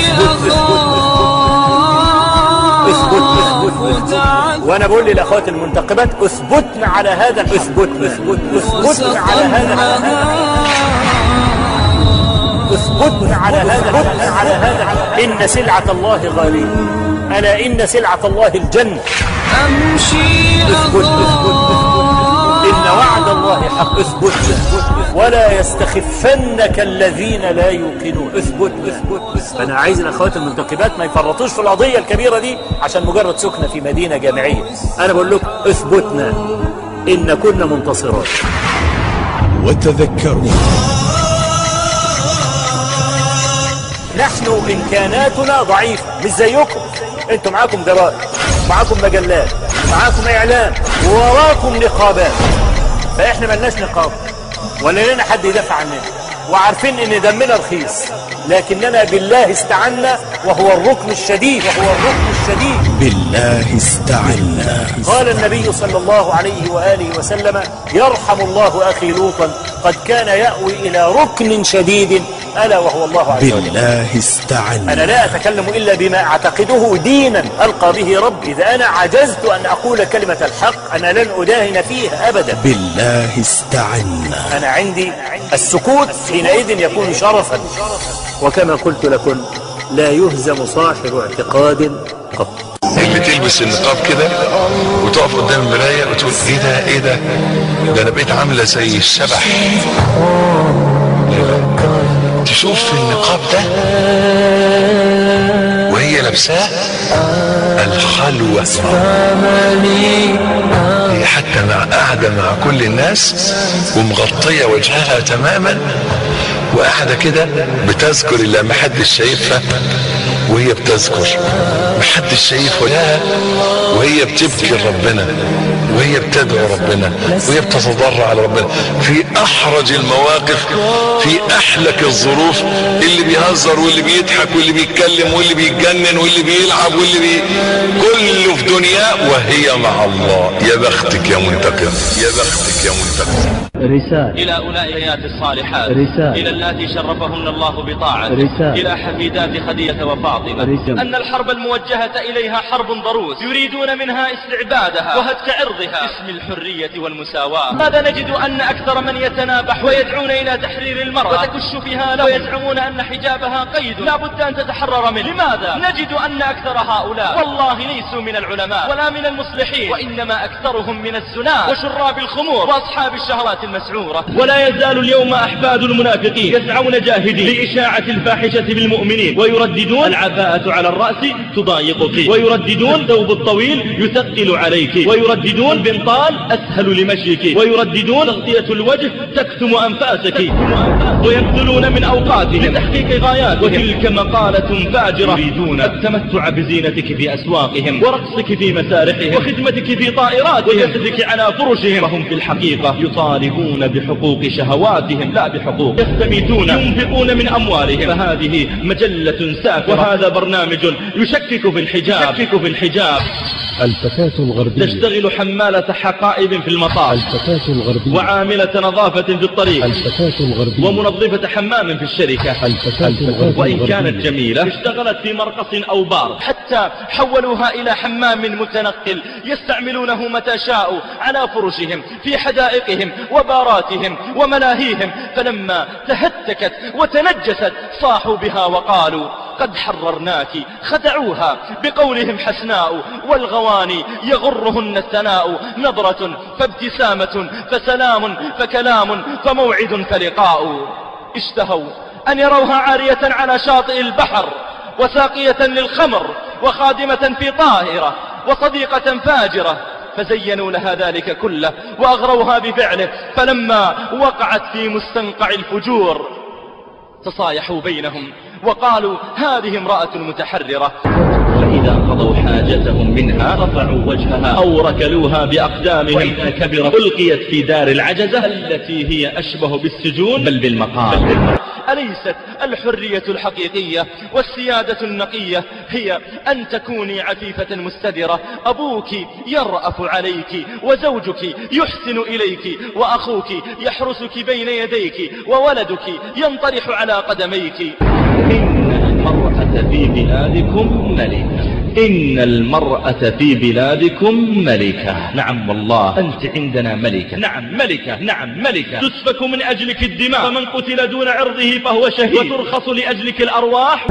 وانا بقول للاخوات المنتقبات اثبتنا على هذا اثبتنا اثبتنا على هذا اثبتنا على هذا على هذا ان سلعة الله غالية. الا ان سلعة الله الجنة. امشي اثبت اثبت ان وعد الله حق. اثبت ولا يستخفنك الذين لا يوقنون. اثبت اثبت. انا عايز الاخوات المنتقبات ما يفرطوش في القضيه الكبيره دي عشان مجرد سكنه في مدينه جامعيه. انا بقول لكم اثبتنا ان كنا منتصرات. وتذكروا نحن امكاناتنا ضعيفه مش زيكم. انتم معاكم جرائد، معاكم مجلات، معاكم اعلام، ووراكم نقابات. فاحنا ملناش نقاب ولا لنا حد يدافع عننا، وعارفين ان دمنا رخيص، لكننا بالله استعنا وهو الركن الشديد وهو الركن الشديد. بالله استعنا. قال النبي صلى الله عليه وآله وسلم: يرحم الله أخي لوطا قد كان يأوي إلى ركن شديد ألا وهو الله عز وجل. بالله استعنا. أنا لا أتكلم إلا بما أعتقده دينا ألقى به رب. إذا أنا عجزت أن أقول كلمة الحق أنا لن أداهن فيها أبدا. بالله استعنا. أنا عندي السكوت حينئذ يكون شرفا. وكما قلت لكم لا يهزم صاحب اعتقاد قط. اللي تلبس النقاب كده وتقف قدام المراية وتقول ايه ده ايه ده ده انا بقيت عاملة زي الشبح، تشوف في النقاب ده وهي لابساه الخلوة، هي حتى مع قاعدة مع كل الناس ومغطية وجهها تماما وقاعدة كده بتذكر اللي محدش شايفها وهي بتذكر، محدش شايف وجهها وهي بتبكي ربنا وهي بتدعو ربنا وهي بتتضرع على ربنا في احرج المواقف، في احلك الظروف، اللي بيهزر واللي بيضحك واللي بيتكلم واللي بيتجنن واللي بيلعب واللي بي... كله في دنيا وهي مع الله. يا بختك يا منتقم، يا بختك يا منتقم. رسالة إلى أولئك الصالحات، رسالة إلى اللاتي شرفهن الله بطاعته، رسالة إلى حفيدات خديجة وفاطمة، رسالة أن الحرب الموجهة إليها حرب ضروس يريدون منها استعبادها وهتك عرضها باسم الحرية والمساواة. ماذا نجد أن أكثر من يتنابح ويدعون إلى تحرير المرأة وتكش فيها له ويزعمون أن حجابها قيد لا بد أن تتحرر منه. لماذا نجد أن أكثر هؤلاء والله ليسوا من العلماء ولا من المصلحين، وإنما أكثرهم من الزناة وشراب الخمور وأصحاب الشهوات المسعورة. ولا يزال اليوم أحفاد المنافقين يسعون جاهدين لإشاعة الفاحشة بالمؤمنين ويرددون العباءة على الرأس تضايقك، ويرددون الثوب الطويل يثقل عليك، ويرددون البنطال أسهل لمشيك، ويرددون تغطية الوجه تكتم أنفاسك، ويبذلون من أوقاتهم لتحقيق غايات. وتلك مقالة فاجرة يريدون التمتع بزينتك في أسواقهم ورقصك في مسارحهم وخدمتك في طائراتهم وجسدك على فرشهم، وهم في الحقيقة يطالبون بحقوق شهواتهم لا بحقوق، يستميتون ينفقون من أموالهم. فهذه مجلة سافرة وهذا برنامج يشكك في الحجاب، يشكك في الحجاب. الفتاة الغربية تشتغل حمالة حقائب في المطار، الفتاة الغربية وعاملة نظافة في الطريق، الفتاة الغربية ومنظفة حمام في الشركة، الفتاة الغربية وإن كانت جميلة اشتغلت في مرقص أو بار، حتى حولوها إلى حمام متنقل يستعملونه متى شاءوا على فرشهم في حدائقهم وباراتهم وملاهيهم. فلما تهتكت وتنجست صاحوا بها وقالوا قد حررناك، خدعوها بقولهم حسناء والغواني يغرهن الثناء، نظرة فابتسامة فسلام فكلام فموعد فلقاء. اشتهوا أن يروها عارية على شاطئ البحر وساقية للخمر وخادمة في طائرة وصديقة فاجرة، فزينوا لها ذلك كله وأغروها بفعله. فلما وقعت في مستنقع الفجور تصايحوا بينهم وقالوا هذه امرأة متحررة، فإذا قضوا حاجتهم منها رفعوا وجهها أو ركلوها بأقدامهم، وإذا كبرت ألقيت في دار العجزة التي هي أشبه بالسجون بل بالمقام. أليست الحرية الحقيقية والسيادة النقية هي أن تكوني عفيفة مستدرة، أبوك يرأف عليك وزوجك يحسن إليك وأخوك يحرسك بين يديك وولدك ينطرح على قدميك. إن المرأة في بلادكم ملكة، إن المرأة في بلادكم ملكة. نعم والله أنت عندنا ملكة، نعم ملكة، نعم ملكة. تسفك من أجلك الدماء، فمن قتل دون عرضه فهو شهيد، وترخص لأجلك الأرواح.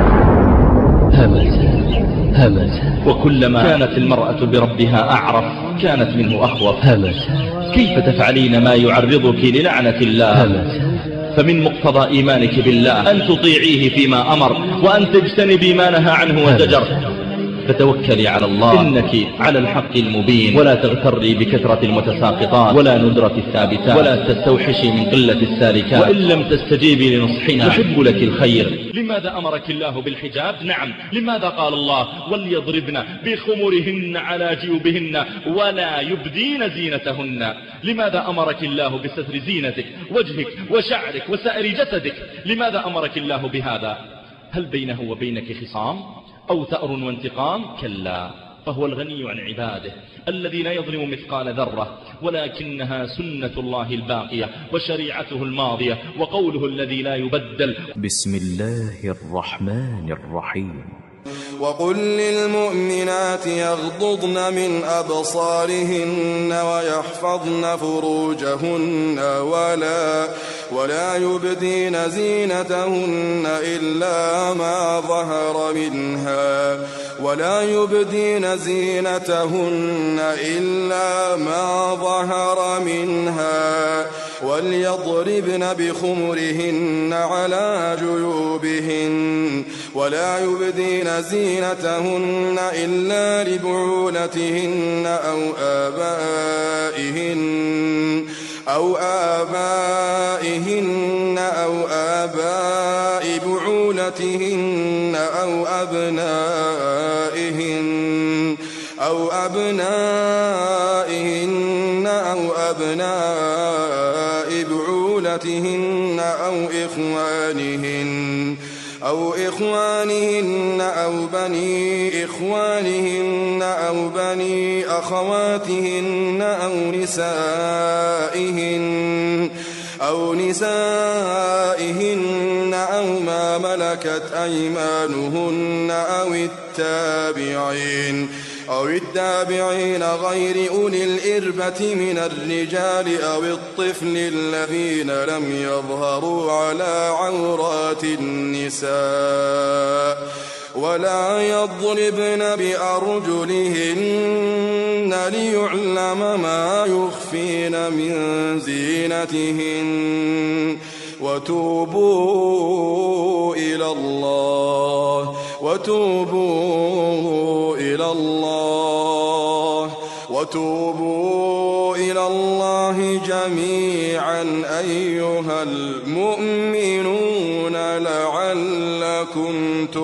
همسة همسة. وكلما كانت المرأة بربها أعرف كانت منه أخوف. همسة. كيف تفعلين ما يعرضك للعنة الله؟ همسة. فمن مقتضى إيمانك بالله أن تطيعيه فيما أمر وأن تجتنبي ما نهى عنه وزجر. فتوكلي على الله إنك على الحق المبين، ولا تغتري بكثرة المتساقطات ولا ندرة الثابتات، ولا تستوحشي من قلة السالكات. وإن لم تستجيبي لنصحنا نحب لك الخير. لماذا أمرك الله بالحجاب؟ نعم. لماذا قال الله وليضربن بخمرهن على جيوبهن ولا يبدين زينتهن؟ لماذا أمرك الله بستر زينتك وجهك وشعرك وسائر جسدك؟ لماذا أمرك الله بهذا؟ هل بينه وبينك خصام أو ثأر وانتقام؟ كلا، فهو الغني عن عباده الذي لا يظلم مثقال ذرة، ولكنها سنة الله الباقية وشريعته الماضية وقوله الذي لا يبدل. بسم الله الرحمن الرحيم. وقل للمؤمنات يغضضن من أبصارهن ويحفظن فروجهن ولا ولا يبدين زينتهن إلا ما ظهر منها ولا يبدين زينتهن إلا ما ظهر منها وليضربن بخمرهن على جيوبهن ولا يبدين زينتهن إلا لبعولتهن أو آبائهن أو آبائهن أو آباء بعولتهن أو أبنائهن أو أبنائهن أو أبناء بعولتهن أو إخوانهن أو إخوانهن أو بني إخوانهن أو بني أخواتهن أو نسائهن أو نسائهن أو ما ملكت أيمانهن أو التابعين أو التابعين غير أولي الإربة من الرجال أو الطفل الذين لم يظهروا على عورات النساء ولا يضربن بأرجلهن ليعلم ما يخفين من زينتهن وتوبوا إلى الله وتوبوا إلى الله وتوبوا إلى الله جميعا أيها المؤمنون لعلكم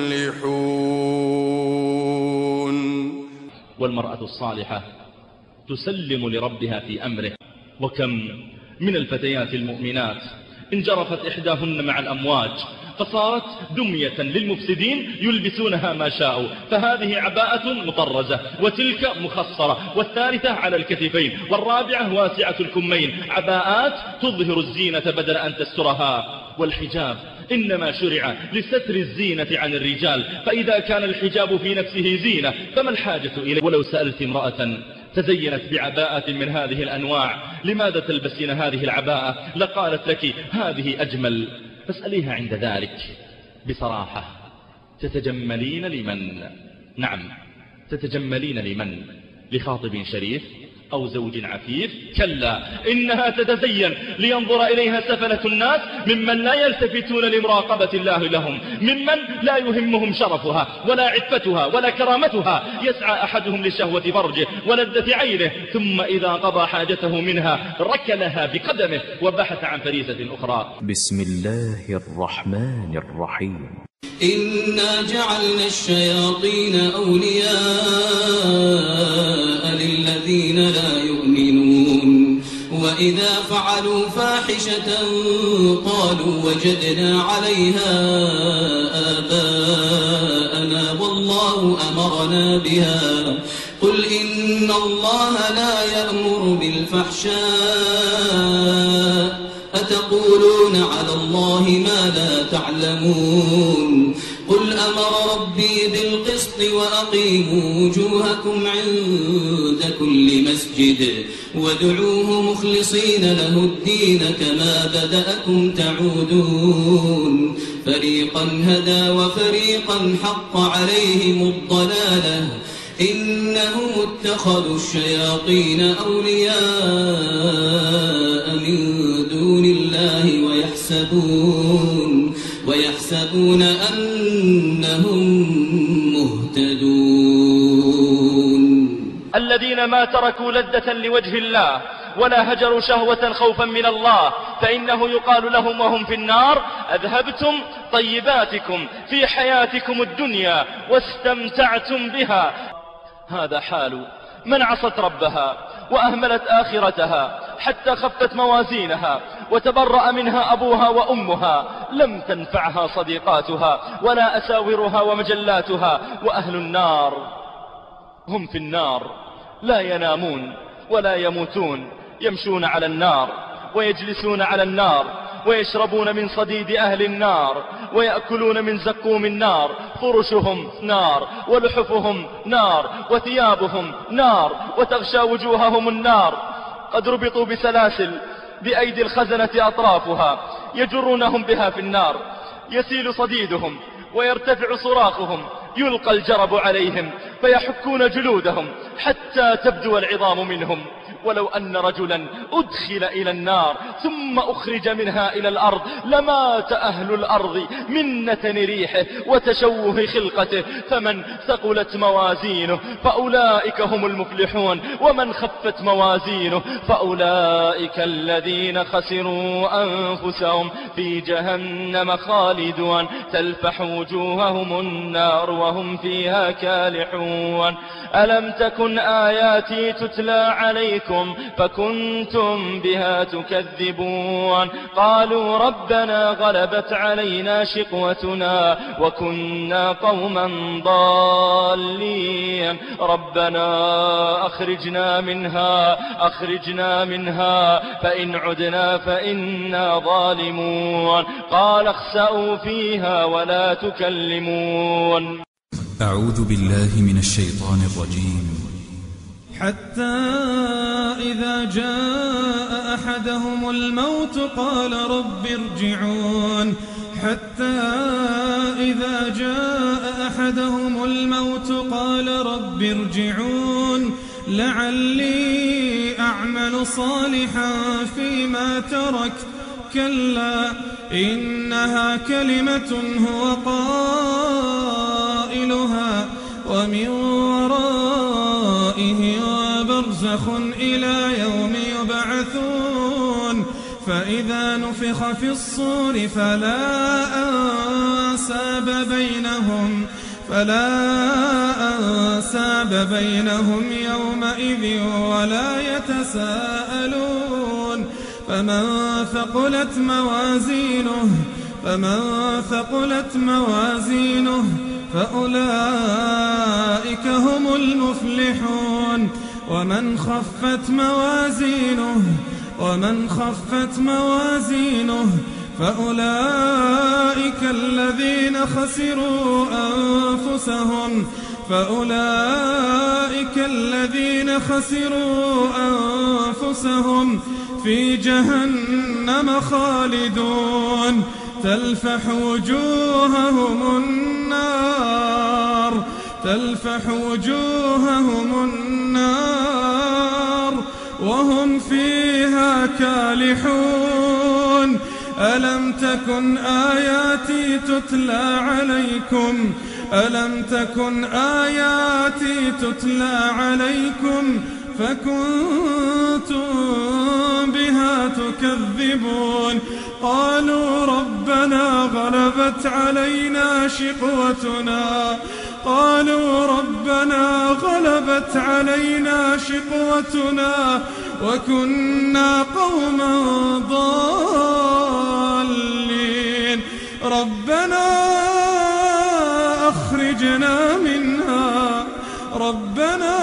تفلحون. والمرأة الصالحة تسلم لربها في أمره. وكم من الفتيات المؤمنات انجرفت إحداهن مع الأمواج فصارت دمية للمفسدين يلبسونها ما شاءوا، فهذه عباءة مطرزة وتلك مخصرة والثالثة على الكتفين والرابعة واسعة الكمين، عباءات تظهر الزينة بدل أن تسترها. والحجاب إنما شرع لستر الزينة عن الرجال، فإذا كان الحجاب في نفسه زينة فما الحاجة إليه؟ ولو سألت امرأة تزينت بعباءة من هذه الأنواع لماذا تلبسين هذه العباءة لقالت لك هذه أجمل، فاسأليها عند ذلك بصراحة تتجملين لمن؟ نعم تتجملين لمن؟ لخاطب شريف أو زوج عفيف؟ كلا إنها تتزين لينظر إليها سفلة الناس ممن لا يلتفتون لمراقبة الله لهم، ممن لا يهمهم شرفها ولا عفتها ولا كرامتها، يسعى أحدهم لشهوة فرجه ولذة عينه ثم إذا قضى حاجته منها ركلها بقدمه وبحث عن فريسة أخرى. بسم الله الرحمن الرحيم. إنا جعلنا الشياطين أولياء للذين لا يؤمنون وإذا فعلوا فاحشة قالوا وجدنا عليها آباءنا والله أمرنا بها قل إن الله لا يأمر بالفحشاء أتقولون على الله ما لا تعلمون قل أمر ربي بالقسط وأقيموا وجوهكم عند كل مسجد وادعوه مخلصين له الدين كما بدأكم تعودون فريقا هدى وفريقا حق عليهم الضلالة إنهم اتخذوا الشياطين أولياء من دون الله ويحسبون ويحسبون أنهم مهتدون. الذين ما تركوا لذة لوجه الله ولا هجروا شهوة خوفا من الله فإنه يقال لهم وهم في النار أذهبتم طيباتكم في حياتكم الدنيا واستمتعتم بها. هذا حال من عصت ربها وأهملت آخرتها حتى خفت موازينها وتبرأ منها أبوها وأمها، لم تنفعها صديقاتها ولا أساورها ومجلاتها. وأهل النار هم في النار لا ينامون ولا يموتون، يمشون على النار ويجلسون على النار ويشربون من صديد أهل النار ويأكلون من زقوم النار فرشهم نار ولحفهم نار وثيابهم نار وتغشى وجوههم النار. قد ربطوا بسلاسل بأيدي الخزنة أطرافها يجرونهم بها في النار، يسيل صديدهم ويرتفع صراخهم، يلقى الجرب عليهم فيحكون جلودهم حتى تبدو العظام منهم. ولو أن رجلا أدخل إلى النار ثم أخرج منها إلى الأرض لمات أهل الأرض من نتن ريحه وتشوه خلقته. فمن ثقلت موازينه فأولئك هم المفلحون، ومن خفت موازينه فأولئك الذين خسروا أنفسهم في جهنم خالدون تلفح وجوههم النار وهم فيها كالحون. ألم تكن آياتي تتلى عليكم فكنتم بها تكذبون؟ قالوا ربنا غلبت علينا شقوتنا وكنا قوما ضالين ربنا أخرجنا منها أخرجنا منها فإن عدنا فإنا ظالمون. قال اخسأوا فيها ولا تكلمون. أعوذ بالله من الشيطان الرجيم. حتى إذا جاء أحدهم الموت قال رب ارجعون حتى إذا جاء أحدهم الموت قال رب ارجعون لعلي أعمل صالحا فيما تركت كلا إنها كلمة هو قائلها ومن ورائه برزخ إلى يوم يبعثون فإذا نفخ في الصور فلا أنساب بينهم فلا أنساب بينهم يومئذ ولا يتساءلون. فمن ثقلت موازينه فمن ثقلت موازينه فأولئك هم المفلحون. ومن خفت موازينه ومن خفت موازينه فأولئك الذين خسروا أنفسهم فأولئك الذين خسروا أنفسهم في جهنم خالدون تلفح وجوههم النار تلفح وجوههم النار وهم فيها كالحون. ألم تكن آياتي تتلى عليكم ألم تكن آياتي تتلى عليكم فكنتم بها تكذبون؟ قالوا ربنا غلبت علينا شقوتنا قالوا ربنا غلبت علينا شقوتنا وكنا قوما ضالين ربنا أخرجنا منها ربنا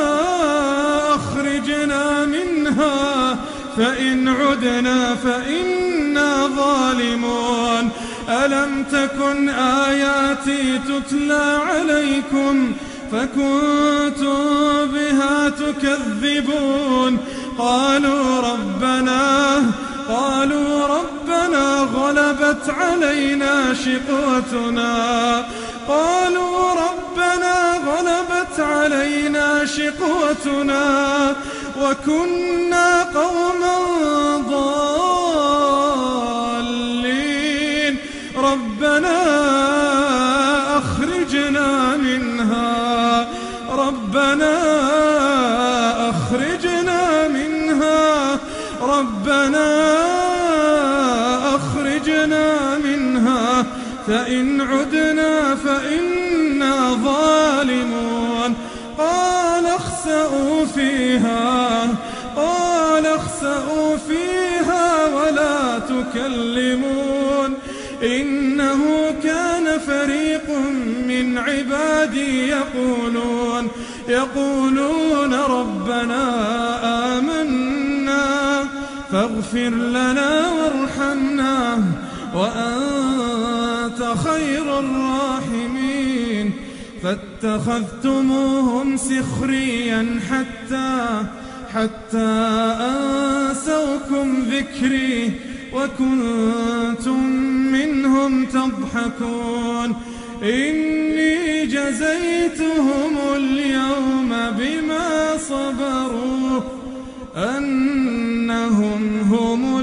أخرجنا منها فإن عدنا فإنا ظالمون. ألم تكن آياتي تتلى عليكم فكنتم بها تكذبون؟ قالوا ربنا قالوا ربنا غلبت علينا شقوتنا قالوا ربنا غلبت علينا شقوتنا وكنا قوما ضالين ربنا أخرجنا منها ربنا أخرجنا منها ربنا أخرجنا منها فإن عدنا فإنا ظالمون. قال اخسئوا فيها قال اخسئوا فيها ولا تكلمون إنه كان فريق من عبادي يقولون يقولون ربنا آمنا فاغفر لنا وارحمنا وأنت خير الراحمين. المقربين فاتخذتموهم سخريا حتى حتى أنسوكم ذكري وكنتم منهم تضحكون إني جزيتهم اليوم بما صبروا أنهم هم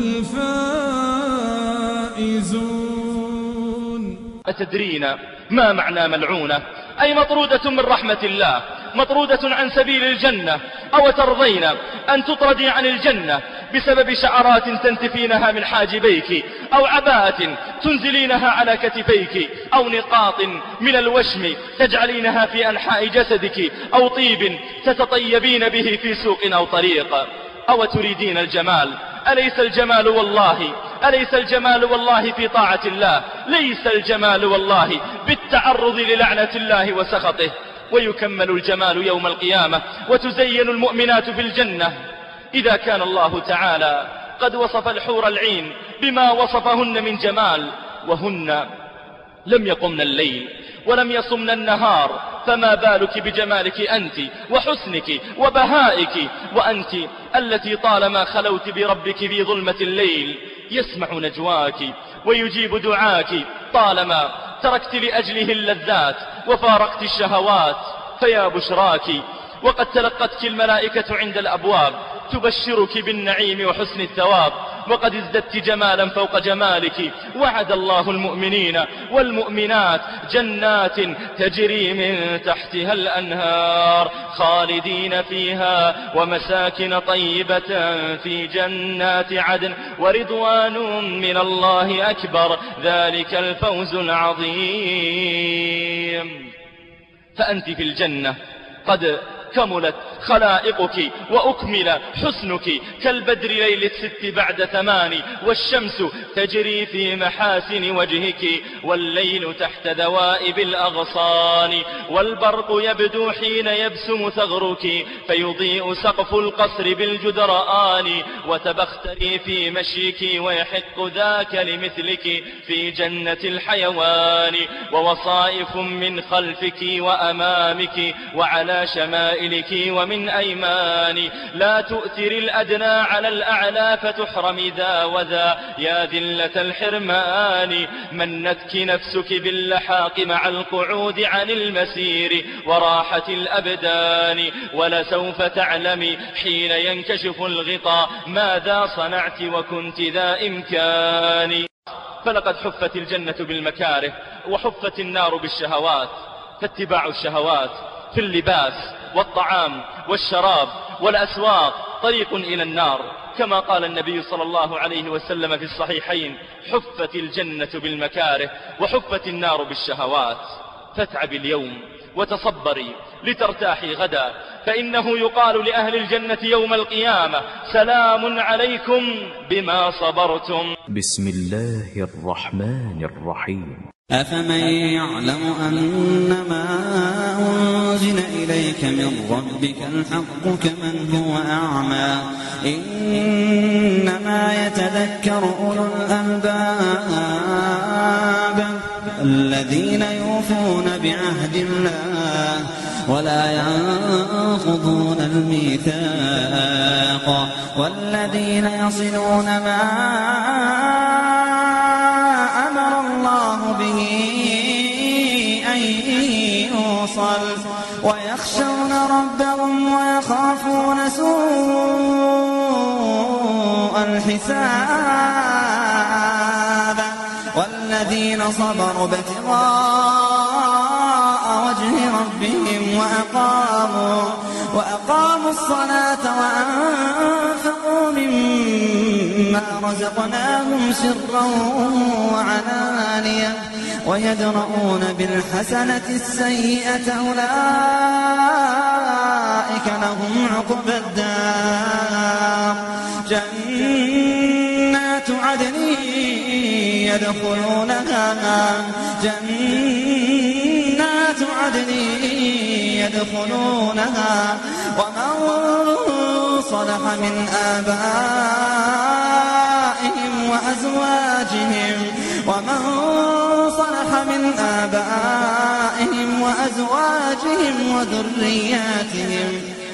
الفائزون. أتدرين ما معنى ملعونة؟ أي مطرودة من رحمة الله، مطرودة عن سبيل الجنة. أو ترضين أن تطردي عن الجنة بسبب شعرات تنتفينها من حاجبيك، أو عباءة تنزلينها على كتفيك، أو نقاط من الوشم تجعلينها في أنحاء جسدك، أو طيب تتطيبين به في سوق أو طريق؟ أو تريدين الجمال؟ أليس الجمال والله أليس الجمال والله في طاعة الله؟ ليس الجمال والله بالتعرض للعنة الله وسخطه. ويكمل الجمال يوم القيامة وتزين المؤمنات في الجنة إذا كان الله تعالى قد وصف الحور العين بما وصفهن من جمال، وهن لم يقمن الليل ولم يصمن النهار، فما بالك بجمالك أنت وحسنك وبهائك، وأنت التي طالما خلوت بربك في ظلمة الليل يسمع نجواك ويجيب دعاك، طالما تركت لأجله اللذات وفارقت الشهوات. فيا بشراك وقد تلقتك الملائكة عند الأبواب تبشرك بالنعيم وحسن الثواب، وقد ازددت جمالا فوق جمالك. وعد الله المؤمنين والمؤمنات جنات تجري من تحتها الأنهار خالدين فيها، ومساكن طيبة في جنات عدن، ورضوان من الله أكبر، ذلك الفوز العظيم. فأنت في الجنة قد كملت خلائقك وأكمل حسنك كالبدر ليل الست بعد ثمان، والشمس تجري في محاسن وجهك، والليل تحت ذوائب الأغصان، والبرق يبدو حين يبسم ثغرك، فيضيء سقف القصر بالجدران، وتبختري في مشيك ويحق ذاك لمثلك في جنة الحيوان، ووصائف من خلفك وأمامك وعلى شمائلك ومن أيماني، لا تؤثر الأدنى على الأعلى فتحرم ذا وذا يا ذلة الحرمان. منتك نفسك باللحاق مع القعود عن المسير وراحة الأبدان، ولسوف تعلمي حين ينكشف الغطاء ماذا صنعت وكنت ذا إمكان. فلقد حفت الجنة بالمكاره وحفت النار بالشهوات، فاتباع الشهوات في اللباس والطعام والشراب والأسواق طريق إلى النار، كما قال النبي صلى الله عليه وسلم في الصحيحين: حفت الجنة بالمكاره وحفت النار بالشهوات. فاتعبي اليوم وتصبري لترتاحي غدا، فإنه يقال لأهل الجنة يوم القيامة: سلام عليكم بما صبرتم. بسم الله الرحمن الرحيم. أفمن يعلم أنما أنزل إليك من ربك الحق كمن هو أعمى إنما يتذكر أولو الألباب الذين يوفون بعهد الله ولا ينقضون الميثاق والذين يصلون ما أمر الله به أن يوصل ويخشون ربهم ويخافون سوء الحساب والذين صبروا ابتغاء وجه ربهم وأقاموا وأقاموا الصلاة وأنفقوا مما رزقناهم سرا وعلانية ويدرؤون بالحسنة السيئة أولئك لهم عقبى الدار جنات عدن يدخلونها جنات عدن يدخلونها ومن صلح من آبائهم وأزواجهم ومن صلح من آبائهم وأزواجهم وذرياتهم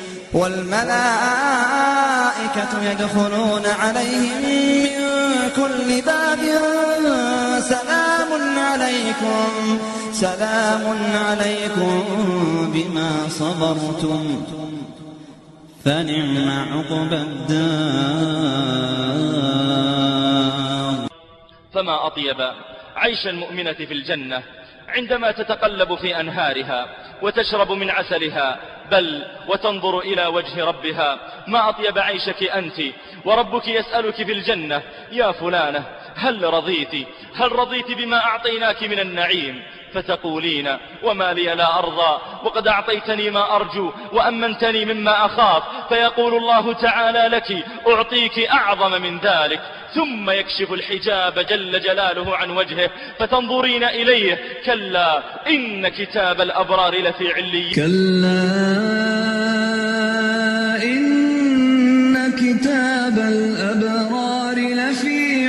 والملائكة يدخلون عليهم من كل باب سلام عليكم سلام عليكم بما صبرتم فنعم عقبى الدار. فما أطيب عيش المؤمنة في الجنة عندما تتقلب في أنهارها وتشرب من عسلها، بل وتنظر إلى وجه ربها. ما أطيب عيشك أنت وربك يسألك في الجنة: يا فلانة هل رضيت هل رضيت بما أعطيناك من النعيم؟ فتقولين: وما لي لا أرضى وقد أعطيتني ما أرجو وأمنتني مما أخاف. فيقول الله تعالى لك: أعطيك أعظم من ذلك. ثم يكشف الحجاب جل جلاله عن وجهه فتنظرين إليه: كلا إن كتاب الأبرار لفي عليين. كلا إن كتاب الأبرار لفي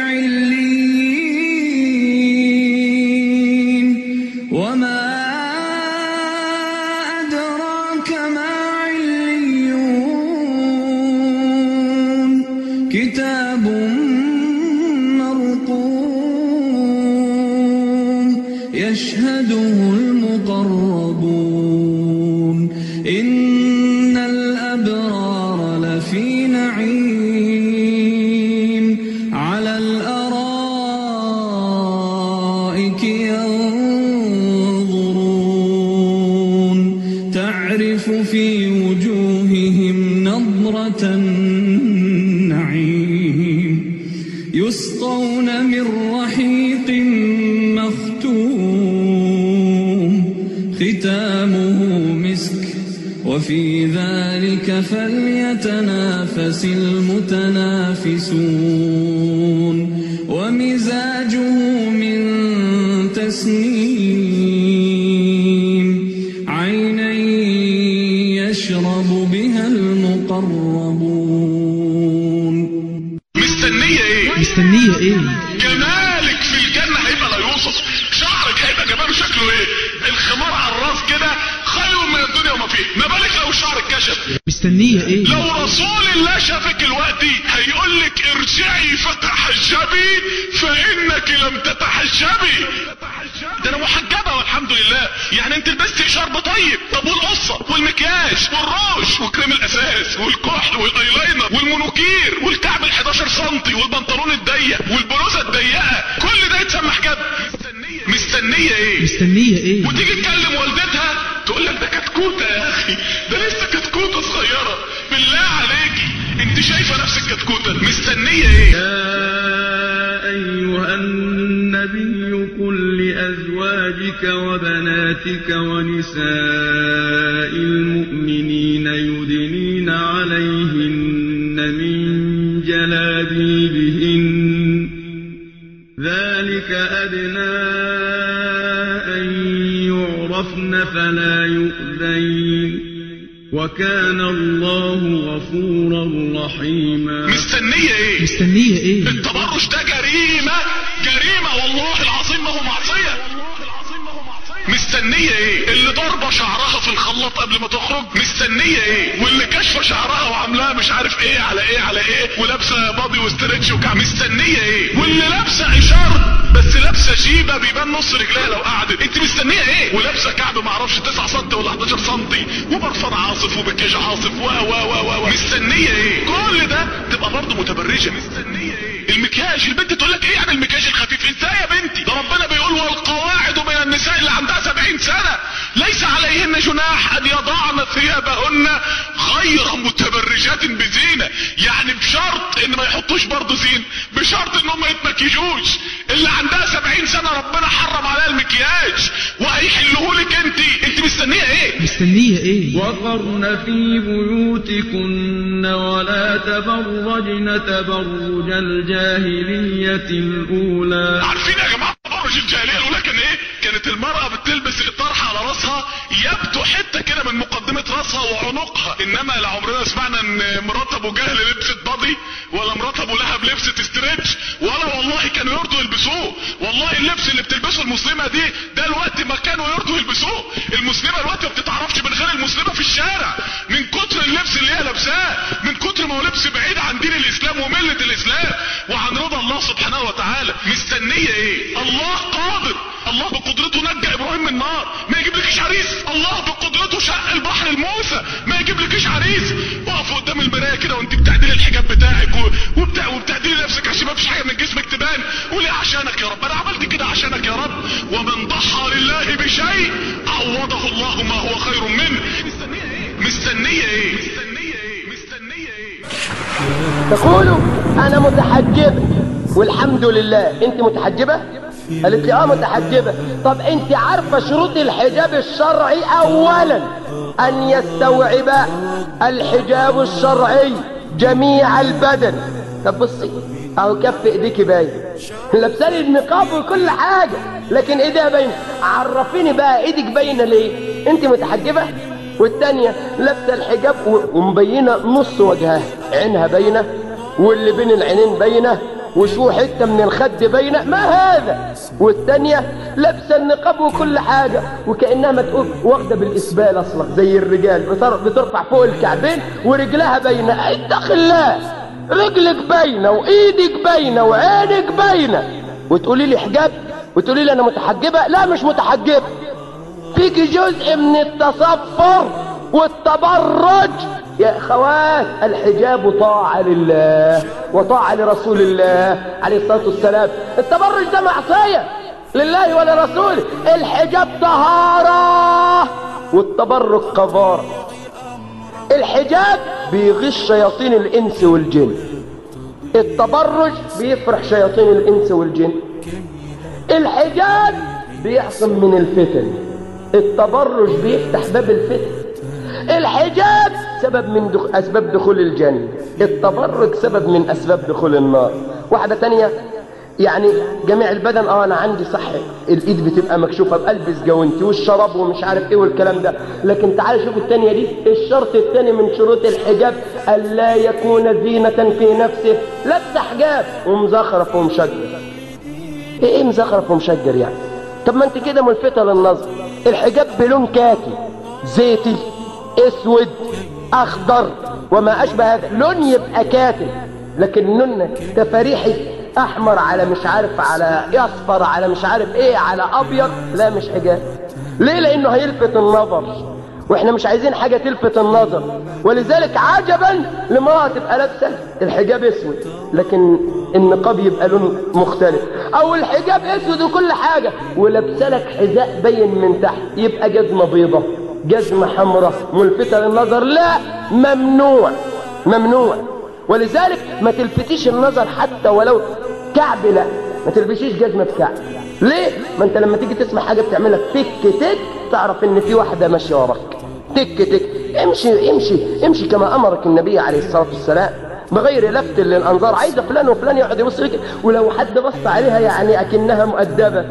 عليين. وما أدراك ما عليون. كتاب يشهده المقربون. إن الأبرار لفي نعيم على الأرائك ينظرون تعرف في وجوههم نضرة النعيم يسقون من رحيق ختامه مسك وفي ذلك فليتنافس المتنافسون. ومزاجه من تسنيم عينا يشرب بها المقربون. مستنية ايه؟ مستنية ايه؟ جمالك في الجنة هيبقى لا يوصف. شعرك هيبقى جماله شكله ايه؟ الخمار على الراس كده خير من الدنيا وما فيه. ما بالك لو شعرك كشف؟ مستنية ايه؟ لو رسول الله شافك الوقتي هيقول لك: ارجعي فتحجبي فانك لم تتحجبي. ده انا محجبه والحمد لله. يعني انت لبست شرب طيب. طب والقصه والمكياج والروج وكريم الاساس والكحل والايلاينر والمونوكير والكعب الحداشر سنتي والبنطلون الضيق والبلوزه الضيقه، كل ده يتسمى حجاب. مستنيه ايه؟ مستنيه ايه؟ وتيجي تكلم والدتها تقول لك: ده كتكوته يا اخي، ده لسه كتكوته صغيره. بالله عليكي انت شايفه نفسك كتكوته؟ مستنيه ايه؟ يا ايها النبي قل لازواجك وبناتك ونساء المؤمنين يدنين عليهن من جلابيبهن ذلك أدنى أن يعرفن فلا يؤذين وكان الله غفورا رحيما. مستنية ايه؟ مستنية ايه؟ التبرج ده جريمة جريمة والله العظيم ما هو معصية. مستنية ايه؟ اللي ضربة شعرها في الخلاط قبل ما تخرج. مستنية ايه؟ واللي كشفة شعرها وعاملاها مش عارف ايه على ايه على ايه ولابسة بادي وستريتش وكعب. مستنية ايه؟ واللي لابسة اشارة بس لابسة جيبة بيبان نص رجلها لو قعدت. انت مستنية ايه؟ ولابسة كعب معرفش تسعة سنتي ولا حداشر سنتي وبرفان عاصف وبكيج عاصف و و و و مستنية ايه؟ كل ده تبقى برضه متبرجة. مستنية ايه؟ المكياج. البنت تقول لك: ايه يعني المكياج الخفيف؟ ازاي يا بنتي؟ ده ربنا بيقول: والقواعد من النساء اللي عندها سبعين سنة ليس عليهن جناح ان يضعن ثيابهن غير متبرجات بزينة. يعني بشرط ان ما يحطوش برضه زين، بشرط ان هم ما يتمكيجوش. اللي عندها سبعين سنة ربنا حرم عليها المكياج وهيحلهولك انت. انت مستنية ايه؟ مستنية ايه؟ وقرن في بيوتكن ولا تبرجن تبرج الجاهلية الاولى. عارفين يا جماعة تبرج الجاهلية الاولى كان ايه؟ كانت المرأة بتلبس الطرحة على راسها يبدو حتة كده من مقدمة راسها وعنقها. انما لعمرنا سمعنا ان مرات ابو جهل لبست بادي ولا مرات ابو لهب لبست استريتش، ولا والله كانوا يرضوا يلبسوه. والله اللبس اللي بتلبسه المسلمة دي ده الوقت ما كانوا يرضوا يلبسوه بسوء. المسلمه دلوقتي ما بتتعرفش من غير المسلمه في الشارع، من كتر اللبس اللي هي لابساه، من كتر ما هو لبس بعيد عن دين الاسلام ومله الاسلام وعن رضا الله سبحانه وتعالى. مستنيه ايه؟ الله قادر، الله بقدرته نجى ابراهيم من النار، ما يجيبلكيش عريس؟ الله بقدرته شق البحر لموسى، ما يجيبلكيش عريس؟ اقف قدام المرايه كده وانت بتعدلي الحجاب بتاعك وبتاع وبتعدلي نفسك عشان ما فيش حاجه من جسمك تبان، قولي عشانك يا رب، انا عملت كده عشانك يا رب. ومن ضحى لله بشيء عوضه الله ما هو خير منه. مستنيه ايه؟ مستنيه ايه؟ مستنيه ايه؟ مستنيه ايه؟ تقولوا انا متحجبه والحمد لله. انت متحجبه؟ قالت لي اه متحجبه. طب انت عارفه شروط الحجاب الشرعي؟ اولا ان يستوعب الحجاب الشرعي جميع البدن. طب بصي اهو كف ايديكي باين، لابسه النقاب وكل حاجه لكن ايديها باينه. عرفيني بقى ايدك باينه ليه؟ انت متحجبه؟ والتانيه لابسه الحجاب ومبينه نص وجهها، عينها باينه واللي بين العينين باينه وشو حته من الخد باينه. ما هذا؟ والتانيه لابسه النقاب وكل حاجه وكانها ما تقول واخده بالاسبال اصلا زي الرجال، بترفع فوق الكعبين ورجلها باينه. اتق الله، رجلك باينه وايدك باينه وعينك باينه وتقولي لي حجاب وتقولي لي انا متحجبه؟ لا مش متحجبه، فيك جزء من التصفر والتبرج. يا اخوات الحجاب طاعة لله وطاعة لرسول الله عليه الصلاة والسلام. التبرج ده معصية لله ولرسوله. الحجاب طهارة والتبرج قذارة. الحجاب بيغش شياطين الانس والجن، التبرج بيفرح شياطين الانس والجن. الحجاب بيعصم من الفتن، التبرج بيفتح باب الفتن. الحجاب سبب من دخ... أسباب دخول الجنة، التبرج سبب من أسباب دخول النار. واحدة تانية يعني جميع البدن، اه انا عندي صح الايد بتبقى مكشوفة بألبس جوانتي والشراب ومش عارف ايه والكلام ده، لكن تعال شوف التانية دي. الشرط التاني من شروط الحجاب ألا يكون زينة في نفسه. لابسه حجاب ومزخرف ومشجر. ايه مزخرف ومشجر يعني؟ طب ما انت كده ملفتة للنظر. الحجاب بلون كاكي زيتي اسود اخضر وما اشبه هذا، لون يبقى كاتل، لكن لون تفريحي احمر على مش عارف على اصفر على مش عارف ايه على ابيض، لا مش حجاب. ليه؟ لانه هيلفت النظر واحنا مش عايزين حاجة تلفت النظر. ولذلك عجبا لما تبقى لابسه الحجاب اسود لكن النقاب يبقى لون مختلف، او الحجاب اسود وكل حاجة ولابسه لك حذاء باين من تحت يبقى جزمة بيضة جزمة حمراء ملفتة للنظر. لا، ممنوع ممنوع. ولذلك ما تلفتيش النظر حتى ولو كعب، لا ما تلبسيش جزمة بكعب. ليه؟ ما انت لما تيجي تسمع حاجة بتعملك تك تك تعرف ان في واحدة ماشية وراك. تك تك امشي امشي امشي كما امرك النبي عليه الصلاة والسلام بغير لفت للانظار. عايزة فلان وفلان يقعد يبص لك ولو حد بص عليها يعني اكنها مؤدبة.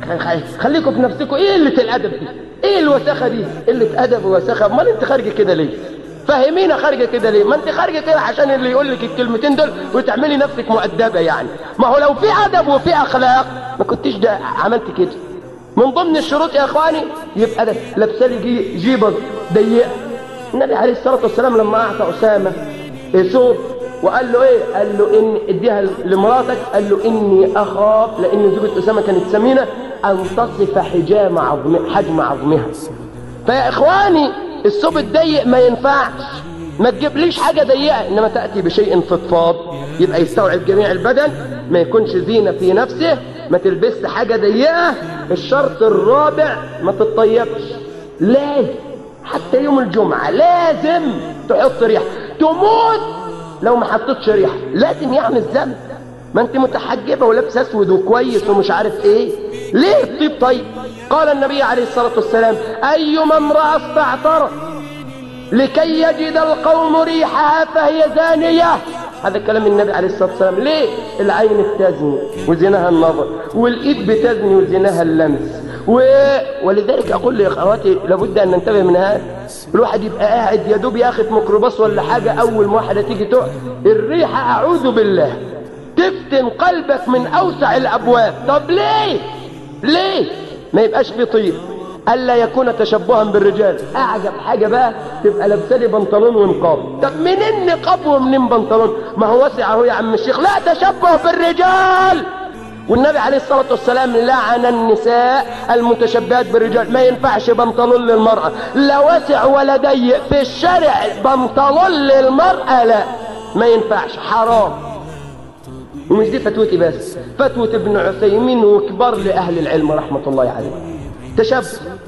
خليكم في نفسكم. ايه قلة الادب دي؟ ايه الوساخة دي؟ قلة ادب ووساخة. امال انت خارجة كده ليه؟ فهمينا خارجة كده ليه؟ ما انت خارجة كده عشان اللي يقول لك الكلمتين دول وتعملي نفسك مؤدبة يعني. ما هو لو في ادب وفي اخلاق ما كنتش ده عملت كده. من ضمن الشروط يا اخواني يبقى ده لابسه لي جي جيبه ضيقه. النبي عليه الصلاه والسلام لما اعطى اسامه ثوب وقال له ايه؟ قال له ان اديها لمراتك، قال له اني اخاف لان زوجة اسامه كانت سمينه ان تصف حجام عظم حجم عظمها. فيا اخواني الثوب الضيق ما ينفعش، ما تجيبليش حاجه ضيقه، انما تاتي بشيء فضفاض يبقى يستوعب جميع البدن، ما يكونش زينه في نفسه، ما تلبس حاجه ضيقه. الشرط الرابع ما تتطيبش. لازم حتى يوم الجمعه لازم تحط ريحه. تموت لو ما حطيتش ريحه، لازم يعمل الذنب. ما انت متحجبه ولابسه اسود وكويس ومش عارف ايه، ليه الطيب طيب؟ قال النبي عليه الصلاه والسلام ايما امراه استعطرت لكي يجد القوم ريحها فهي زانيه. هذا كلام النبي عليه الصلاه والسلام. ليه؟ العين بتزني وزناها النظر، والايد بتزني وزناها اللمس. و... ولذلك اقول لاخواتي لابد ان ننتبه من هذا. الواحد يبقى قاعد يا دوب ياخد ميكروباص ولا حاجه، اول ما واحده تيجي تقعد الريحه اعوذ بالله تفتن قلبك من اوسع الابواب. طب ليه؟ ليه ما يبقاش في طيب؟ الا يكون تشبها بالرجال. اعجب حاجه بقى تبقى لابسه لي بنطلون ونقاب. طب منين نقاب ومنين بنطلون؟ ما هو واسع اهو يا عم الشيخ. لا تشبه بالرجال. والنبي عليه الصلاة والسلام لعن النساء المتشبهات بالرجال. ما ينفعش بنطلون للمرأة لا واسع ولا ضيق في الشارع. بنطلون للمرأة لا، ما ينفعش، حرام. ومش دي فتوتي بس، فتوة ابن عثيمين وكبار لأهل العلم رحمة الله عليه. تشبه.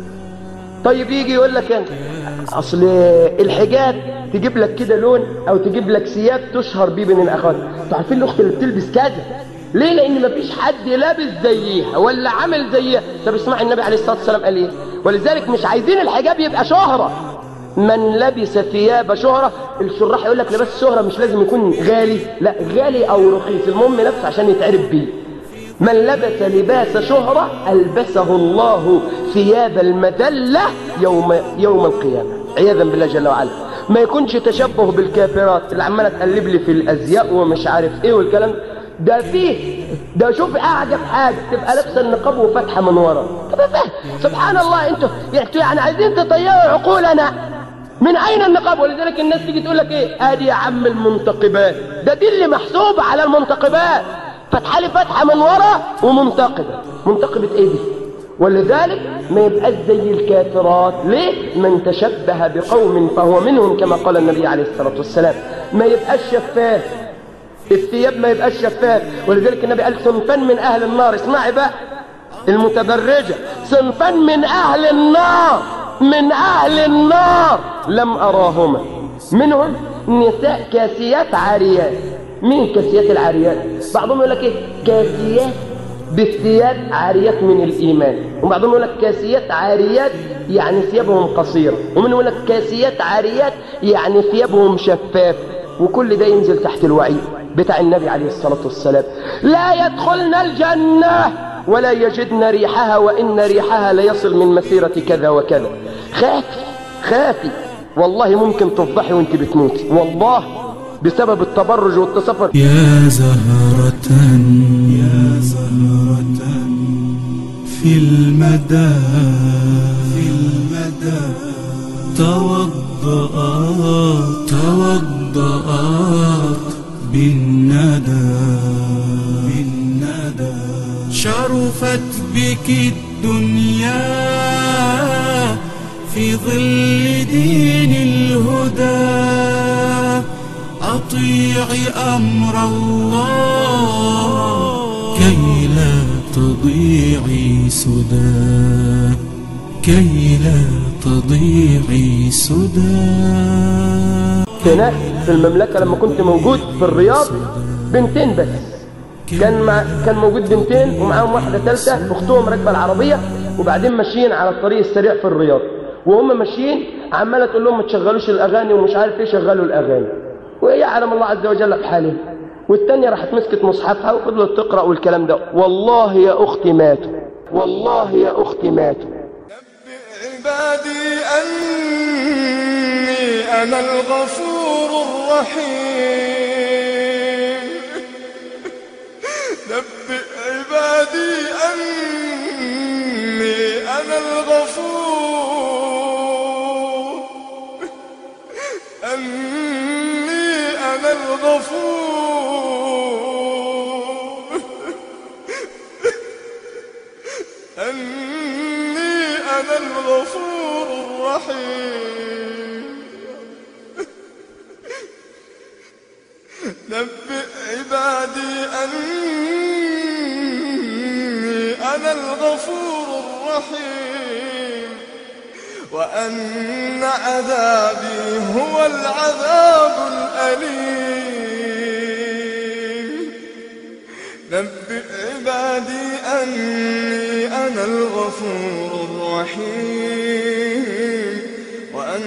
طيب يجي يقول لك انت اصل الحجاب تجيب لك كده لون او تجيب لك ثياب تشهر بيه بين الاخوات. انتوا عارفين الاخت اللي بتلبس كذا ليه؟ لان مفيش حد لابس زيها ولا عامل زيها. طب اسمع النبي عليه الصلاه والسلام قال ايه؟ ولذلك مش عايزين الحجاب يبقى شهره. من لبس ثياب شهره، الشراح يقول لك لبس شهره مش لازم يكون غالي، لا غالي او رخيص، المهم لبس عشان يتعرف بيه. من لبس لباس شهره البسه الله ثياب المذله يوم يوم القيامه عياذا بالله جل وعلا. ما يكونش تشبه بالكافرات اللي عماله تقلب لي في الازياء ومش عارف ايه والكلام ده. فيه ده شوف اعجب حاجه تبقى لابسه النقاب وفاتحه من ورا. سبحان الله. انتوا يعني عايزين تطيروا عقولنا. من اين النقاب؟ ولذلك الناس تيجي تقول لك ايه؟ ادي يا عم المنتقبات. ده دي اللي محسوبه على المنتقبات. فتحه لي فتحه من ورا ومنتقبه. منتقبه ايه دي؟ ولذلك ما يبقاش زي الكافرات. ليه؟ من تشبه بقوم فهو منهم كما قال النبي عليه الصلاه والسلام. ما يبقاش شفاف الثياب، ما يبقاش شفاف. ولذلك النبي قال صنفان من اهل النار. اسمعي بقى المتبرجه، صنفان من اهل النار، من اهل النار لم اراهما. منهم نساء كاسيات عاريات. مين كاسيات العاريات؟ بعضهم يقول لك ايه؟ كاسيات بالثياب عاريات من الايمان. وبعضهم يقول لك كاسيات عاريات يعني ثيابهم قصيره. ومن يقول لك كاسيات عاريات يعني ثيابهم شفاف. وكل ده ينزل تحت الوعي بتاع النبي عليه الصلاة والسلام. لا يدخلن الجنة ولا يجدن ريحها وإن ريحها ليصل من مسيرة كذا وكذا. خافي خافي والله ممكن تفضحي وانت بتموتي والله بسبب التبرج والتصفر. يا زهرة يا زهرة في المدى في المدى توضأت توضأت بالندى بالندى شرفت بك الدنيا في ظل دين الهدى. أطيعي أمر الله كي لا تضيعي سدى كي لا تضيعي سدى. هناك في المملكة لما كنت موجود في الرياض بنتين بس كان مع كان موجود بنتين ومعاهم واحدة ثالثة أختهم راكبة العربية وبعدين ماشيين على الطريق السريع في الرياض. وهم ماشيين عمالة تقول لهم ما تشغلوش الأغاني ومش عارف ايه، شغلوا الأغاني ويعلم الله عز وجل بحالهم. والتانية راحت مسكت مصحفها وفضلت تقرأ والكلام ده. والله يا أختي ماتوا، والله يا أختي ماتوا. عبادي أني أنا الغفور الرحيم. نبئ عبادي أني أنا الغفور أني أنا الغفور أني أنا الغفور الرحيم. نبئ عبادي أني أنا الغفور الرحيم وأن عذابي هو العذاب الأليم. نبئ عبادي أني أنا الغفور الرحيم وأن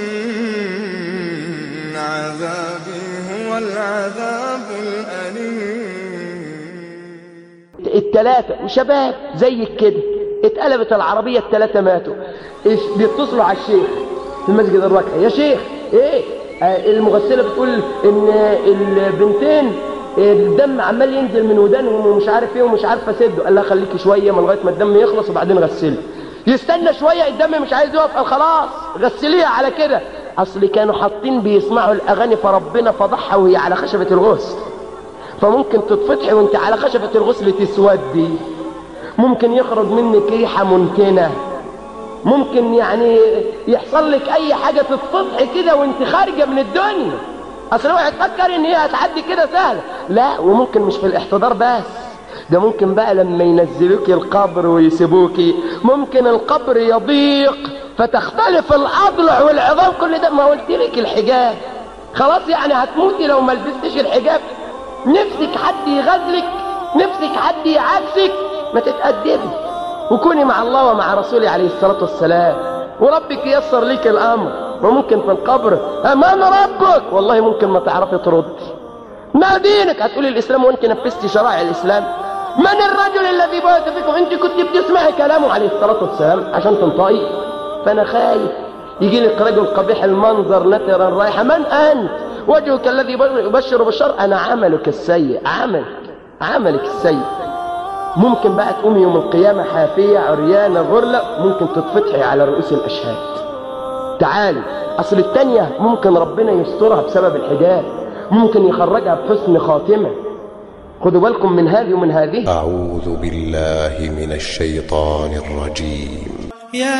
عذابي هو العذاب الأليم. التلاتة وشباب زي كده اتقلبت العربية، التلاتة ماتوا. بيتصلوا على الشيخ في مسجد الركعة، يا شيخ ايه آه المغسلة بتقول ان البنتين الدم عمال ينزل من ودانهم ومش عارف ايه ومش عارفه اسده. قال لها خليكي شويه ما لغايه ما الدم يخلص وبعدين غسلي. يستنى شوية الدم مش عايز يقف، قال خلاص غسليها على كده. اصل كانوا حاطين بيسمعوا الاغاني فربنا فضحها وهي على خشبة الغسل، فممكن تتفتحي وانت على خشبة الغسل تسودي، ممكن يخرج منك ريحة منتنة، ممكن يعني يحصل لك اي حاجة تتفتحي كده وانت خارجة من الدنيا. اصل اوعي تفكر ان هي هتعدي كده سهلة، لا. وممكن مش في الاحتضار بس، ده ممكن بقى لما ينزلوك القبر ويسيبوك، ممكن القبر يضيق فتختلف الاضلع والعظام، كل ده. ما قلت لك الحجاب خلاص يعني هتموتي لو ما لبستش الحجاب. نفسك حد يغزلك، نفسك حد يعكسك، ما تتأدبي وكوني مع الله ومع رسوله عليه الصلاة والسلام، وربك ييسر لك الامر. وممكن في القبر امان ربك والله ممكن ما تعرفي ترد. ما دينك؟ هتقولي الاسلام وانت نفذتي شرائع الاسلام. من الرجل الذي بعث فيكم؟ انت كنت بتسمعي كلامه عليه الصلاة والسلام عشان تنطقي. فانا خايف يجي لك رجل قبيح المنظر نترا رايحة، من انت؟ وجهك الذي يبشر بالشر، انا عملك السيء، عملك عملك السيء. ممكن بقى تقومي يوم القيامة حافية عريانة غرلة، ممكن تتفتحي على رؤوس الاشهاد. تعالي، اصل التانية ممكن ربنا يسترها بسبب الحجاب، ممكن يخرجها بحسن خاتمة. خدوا بالكم من هذه ومن هذه. أعوذ بالله من الشيطان الرجيم. يا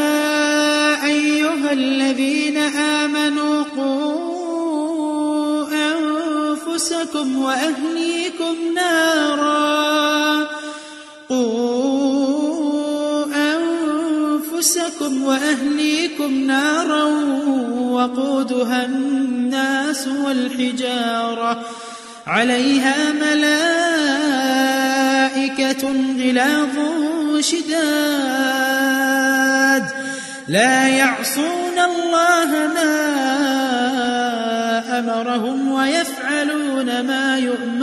أيها الذين آمنوا قوا أنفسكم وأهليكم نارا قوا أنفسكم وأهليكم نارا وقودها الناس والحجارة عليها ملائكة غلاظ شداد لا يعصون الله ما أمرهم ويفعلون ما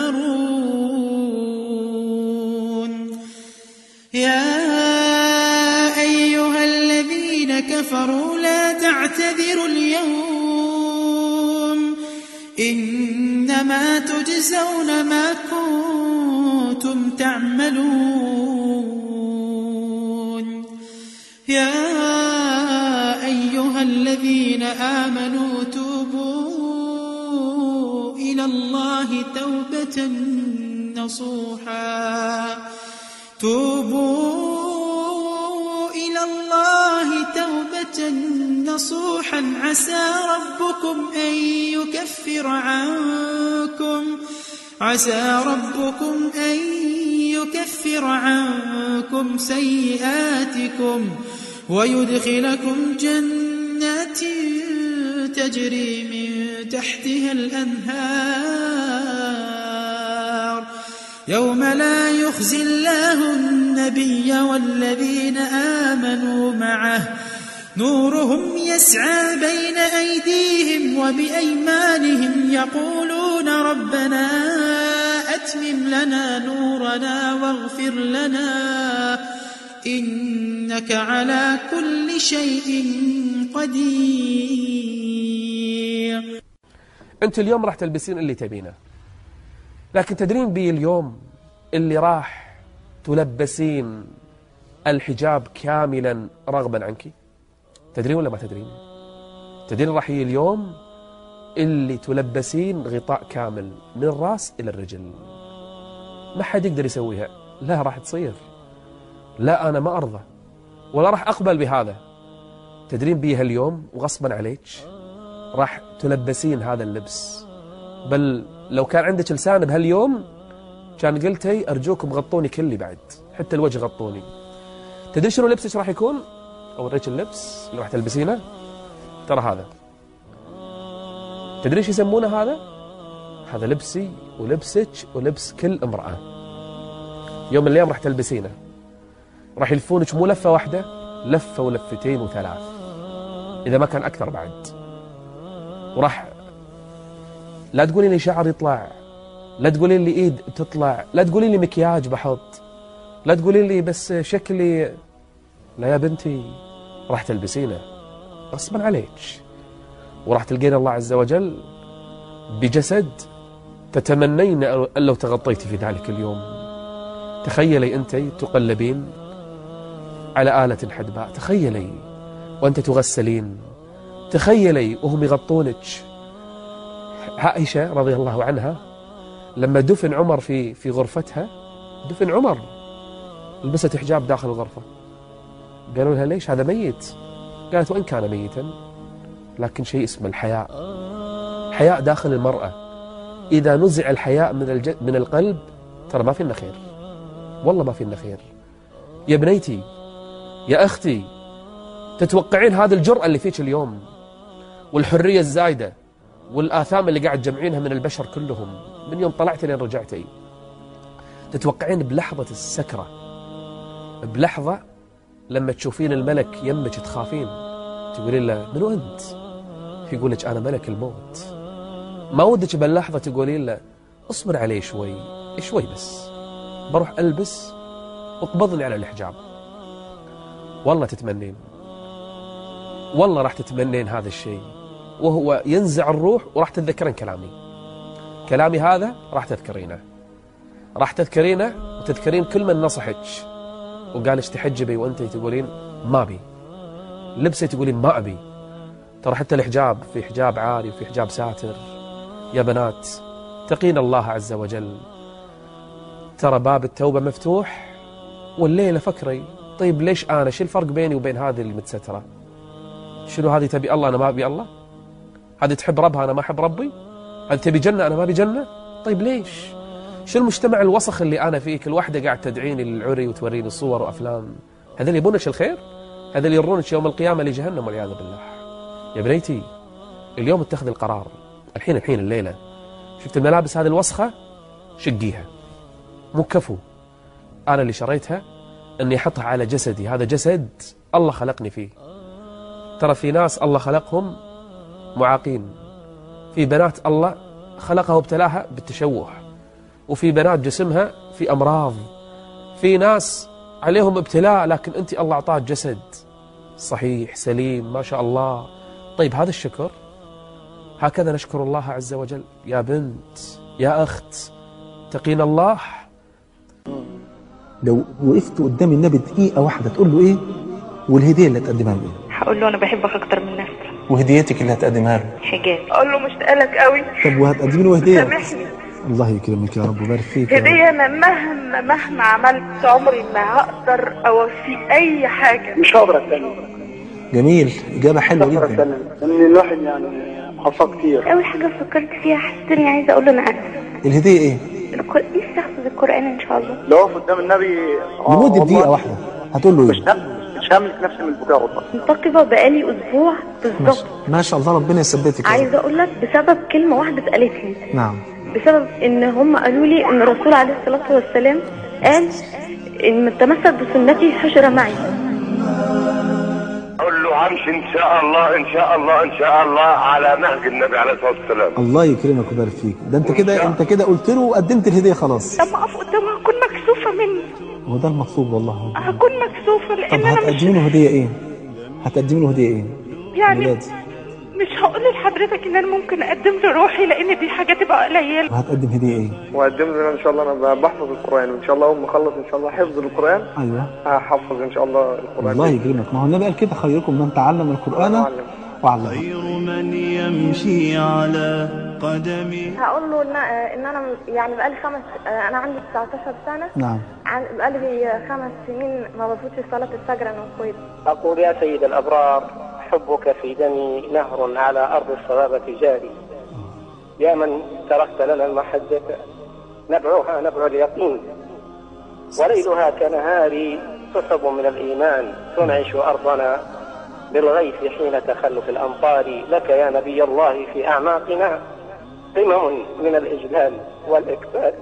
يؤمرون. يا أيها الذين كفروا لا تعتذروا اليوم إنما تجزون ما كنتم تعملون. يا أيها الذين آمنوا توبوا إلى الله توبة نصوحا توبوا إلى الله توبة نصوحا عسى ربكم أن يكفر عنكم عسى ربكم أن يكفر عنكم سيئاتكم ويدخلكم جنات تجري من تحتها الأنهار يوم لا يخزي الله النبي والذين آمنوا معه نورهم يسعى بين أيديهم وبأيمانهم يقولون ربنا أتمم لنا نورنا واغفر لنا إنك على كل شيء قدير. أنت اليوم راح تلبسين اللي تبينه، لكن تدرين بي اليوم اللي راح تلبسين الحجاب كاملا رغبا عنك؟ تدرين ولا ما تدرين؟ تدرين راح يجي اليوم اللي تلبسين غطاء كامل من الراس إلى الرجل، ما حد يقدر يسويها. لا راح تصير، لا أنا ما أرضى ولا راح أقبل بهذا. تدرين بيها اليوم وغصبا عليك راح تلبسين هذا اللبس، بل لو كان عندك لسان بهاليوم كان قلتي أرجوكم غطوني كلي، بعد حتى الوجه غطوني. تدري شنو لبسك راح يكون؟ أوريك اللبس اللي راح تلبسينه، ترى هذا. تدري شو يسمونه هذا؟ هذا لبسي ولبسك ولبس كل امرأة. يوم من الأيام راح تلبسينه، راح يلفونك مو لفة واحدة، لفة ولفتين وثلاث إذا ما كان أكثر بعد. وراح لا تقولي لي شعر يطلع، لا تقولي لي إيد تطلع، لا تقولي لي مكياج بحط، لا تقولي لي بس شكلي. لا يا بنتي، راح تلبسينه غصبا عليك، وراح تلقين الله عز وجل بجسد تتمنين أن لو تغطيتي في ذلك اليوم. تخيلي أنت تقلبين على آلة حدباء. تخيلي وأنت تغسلين، تخيلي وهم يغطونك. عائشة رضي الله عنها لما دفن عمر في في غرفتها، دفن عمر لبست حجاب داخل الغرفة. قالوا لها ليش؟ هذا ميت. قالت وإن كان ميتا لكن شيء اسمه الحياء، حياء داخل المرأة. إذا نزع الحياء من الج... من القلب ترى ما في لنا خير، والله ما في لنا خير. يا بنيتي، يا أختي، تتوقعين هذه الجرأة اللي فيك اليوم والحرية الزايدة والآثام اللي قاعد تجمعينها من البشر كلهم من يوم طلعتي لين رجعتي، تتوقعين بلحظة السكرة، بلحظة لما تشوفين الملك يمك تخافين، تقولين له منو أنت؟ يقول لك أنا ملك الموت. ما ودك باللحظة تقولين له اصبر علي شوي شوي بس، بروح ألبس وقبضني على الحجاب. والله تتمنين، والله راح تتمنين هذا الشيء، وهو ينزع الروح وراح تتذكرين كلامي. كلامي هذا راح تذكرينه، راح تذكرينه وتذكرين كل من نصحك وقال ايش تحجبي وانت تقولين ما بي، لبسي تقولين ما ابي. ترى حتى الحجاب، في حجاب عاري وفي حجاب ساتر. يا بنات تقين الله عز وجل، ترى باب التوبة مفتوح. والليلة فكري طيب ليش أنا؟ شو الفرق بيني وبين هذه اللي متسترة؟ شنو هذه تبي الله أنا ما أبي الله؟ هذه تحب ربها أنا ما أحب ربي؟ هذه تبي جنة أنا ما أبي جنة؟ طيب ليش؟ شو المجتمع الوسخ اللي أنا فيه؟ كل واحدة قاعد تدعيني للعري وتوريني صور وأفلام. هذا اللي يبونك الخير؟ هذا اللي يرونك يوم القيامة لجهنم والعياذ بالله. يا بنيتي اليوم اتخذ القرار، الحين الحين الليلة شفت الملابس هذه الوسخة شقيها، مو كفو أنا اللي شريتها أني أحطها على جسدي. هذا جسد الله خلقني فيه. ترى في ناس الله خلقهم معاقين، في بنات الله خلقها وابتلاها بالتشوه، وفي بنات جسمها في أمراض، في ناس عليهم ابتلاء لكن أنت الله أعطاه جسد صحيح سليم ما شاء الله. طيب هذا الشكر، هكذا نشكر الله عز وجل. يا بنت، يا أخت، تقين الله. لو وقفت قدام النبي دقيقة واحدة تقول له إيه؟ والهدية اللي هتقدمها له إيه؟ هقول له أنا بحبك أكتر من نفسي. وهديتك اللي هتقدمها له؟ حجاب. أقول له مشتاقة لك قوي. طب وهتقدمي له هدية؟ سامحني. الله يكرمك يا رب ويبارك فيك. هدية أنا مهما مهما عملت عمري ما هقدر أوفي أي حاجة. مش هقدر أتكلم. جميل، إجابة حلوة جدا. إن الواحد يعني حصل كتير. أول حاجة فكرت فيها حسيت إني عايزة أقول له أنا آسفة. الهدية إيه؟ نفسي أحفظ القرآن إن شاء الله. لو أقف قدام النبي لمدة دقيقة واحدة هتقول له إيه؟ مش مش هملك نفسي من البكاء والله. منتقبة بقالي أسبوع بالظبط. ما شاء الله ربنا يثبتك. عايزة أقول لك بسبب كلمة واحدة اتقالت لي. نعم. بسبب إن هم قالوا لي إن الرسول عليه الصلاة والسلام قال إن من تمسك بسنتي حشر معي. قول له امشي ان شاء الله ان شاء الله ان شاء الله على نهج النبي عليه الصلاه والسلام. الله يكرمك ويبارك فيك. ده انت كده انت كده قلت له وقدمت الهديه خلاص. لما اقف قدامه هكون مكسوفه منه. هو ده المقصود والله. هكون مكسوفه لان طب انا هتقدمي له هديه ايه؟ هتقدمي له هديه ايه؟ يعني ميلادي. مش هقول لحضرتك ان انا ممكن اقدم له روحي لان دي حاجه تبقى قليله. وهتقدم هديه ايه؟ وأقدم له ان شاء الله انا بحفظ القران وان شاء الله اول ما اخلص ان شاء الله حفظ القران. ايوه هحفظ ان شاء الله القران. الله يكرمك. ما هو النبي قال كده خيركم من تعلم القران وعلمه. خير من يمشي على قدمه. هقول له ان ان انا يعني بقالي خمس انا عندي تسعتاشر سنه. نعم. بقالي خمس سنين ما بفوتش صلاه الفجر انا واخواتي. اقول يا سيد الابرار حبك في دمي نهر على ارض الصلابه جاري. يا من تركت لنا المحجه نبعها نبع اليقين وليلها كنهاري سحب من الايمان تنعش ارضنا بالغيث حين تخلف الامطار. لك يا نبي الله في اعماقنا قمم من الاجلال والاكبار.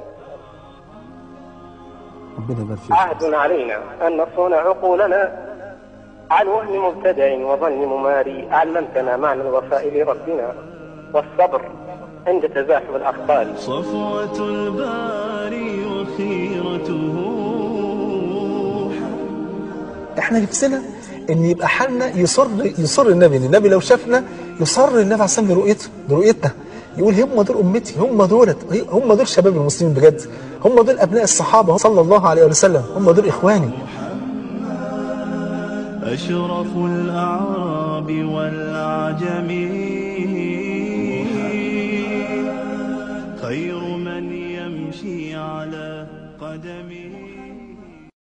عهد علينا ان نصون عقولنا عن وهم مبتدع وظن مماري. علمتنا معنى الوفاء لربنا والصبر عند تزاحم الاخطار. صفوة الباري وخيرته. احنا نفسنا ان يبقى حالنا يصر يصر النبي، ان النبي لو شافنا يصر النبي عليه الصلاه والسلام برؤيته برؤيتنا، يقول هم دول امتي، هم دولت هم دول شباب المسلمين بجد، هم دول ابناء الصحابه صلى الله عليه وسلم، هم دول اخواني. أشرف الأعراب والأعجم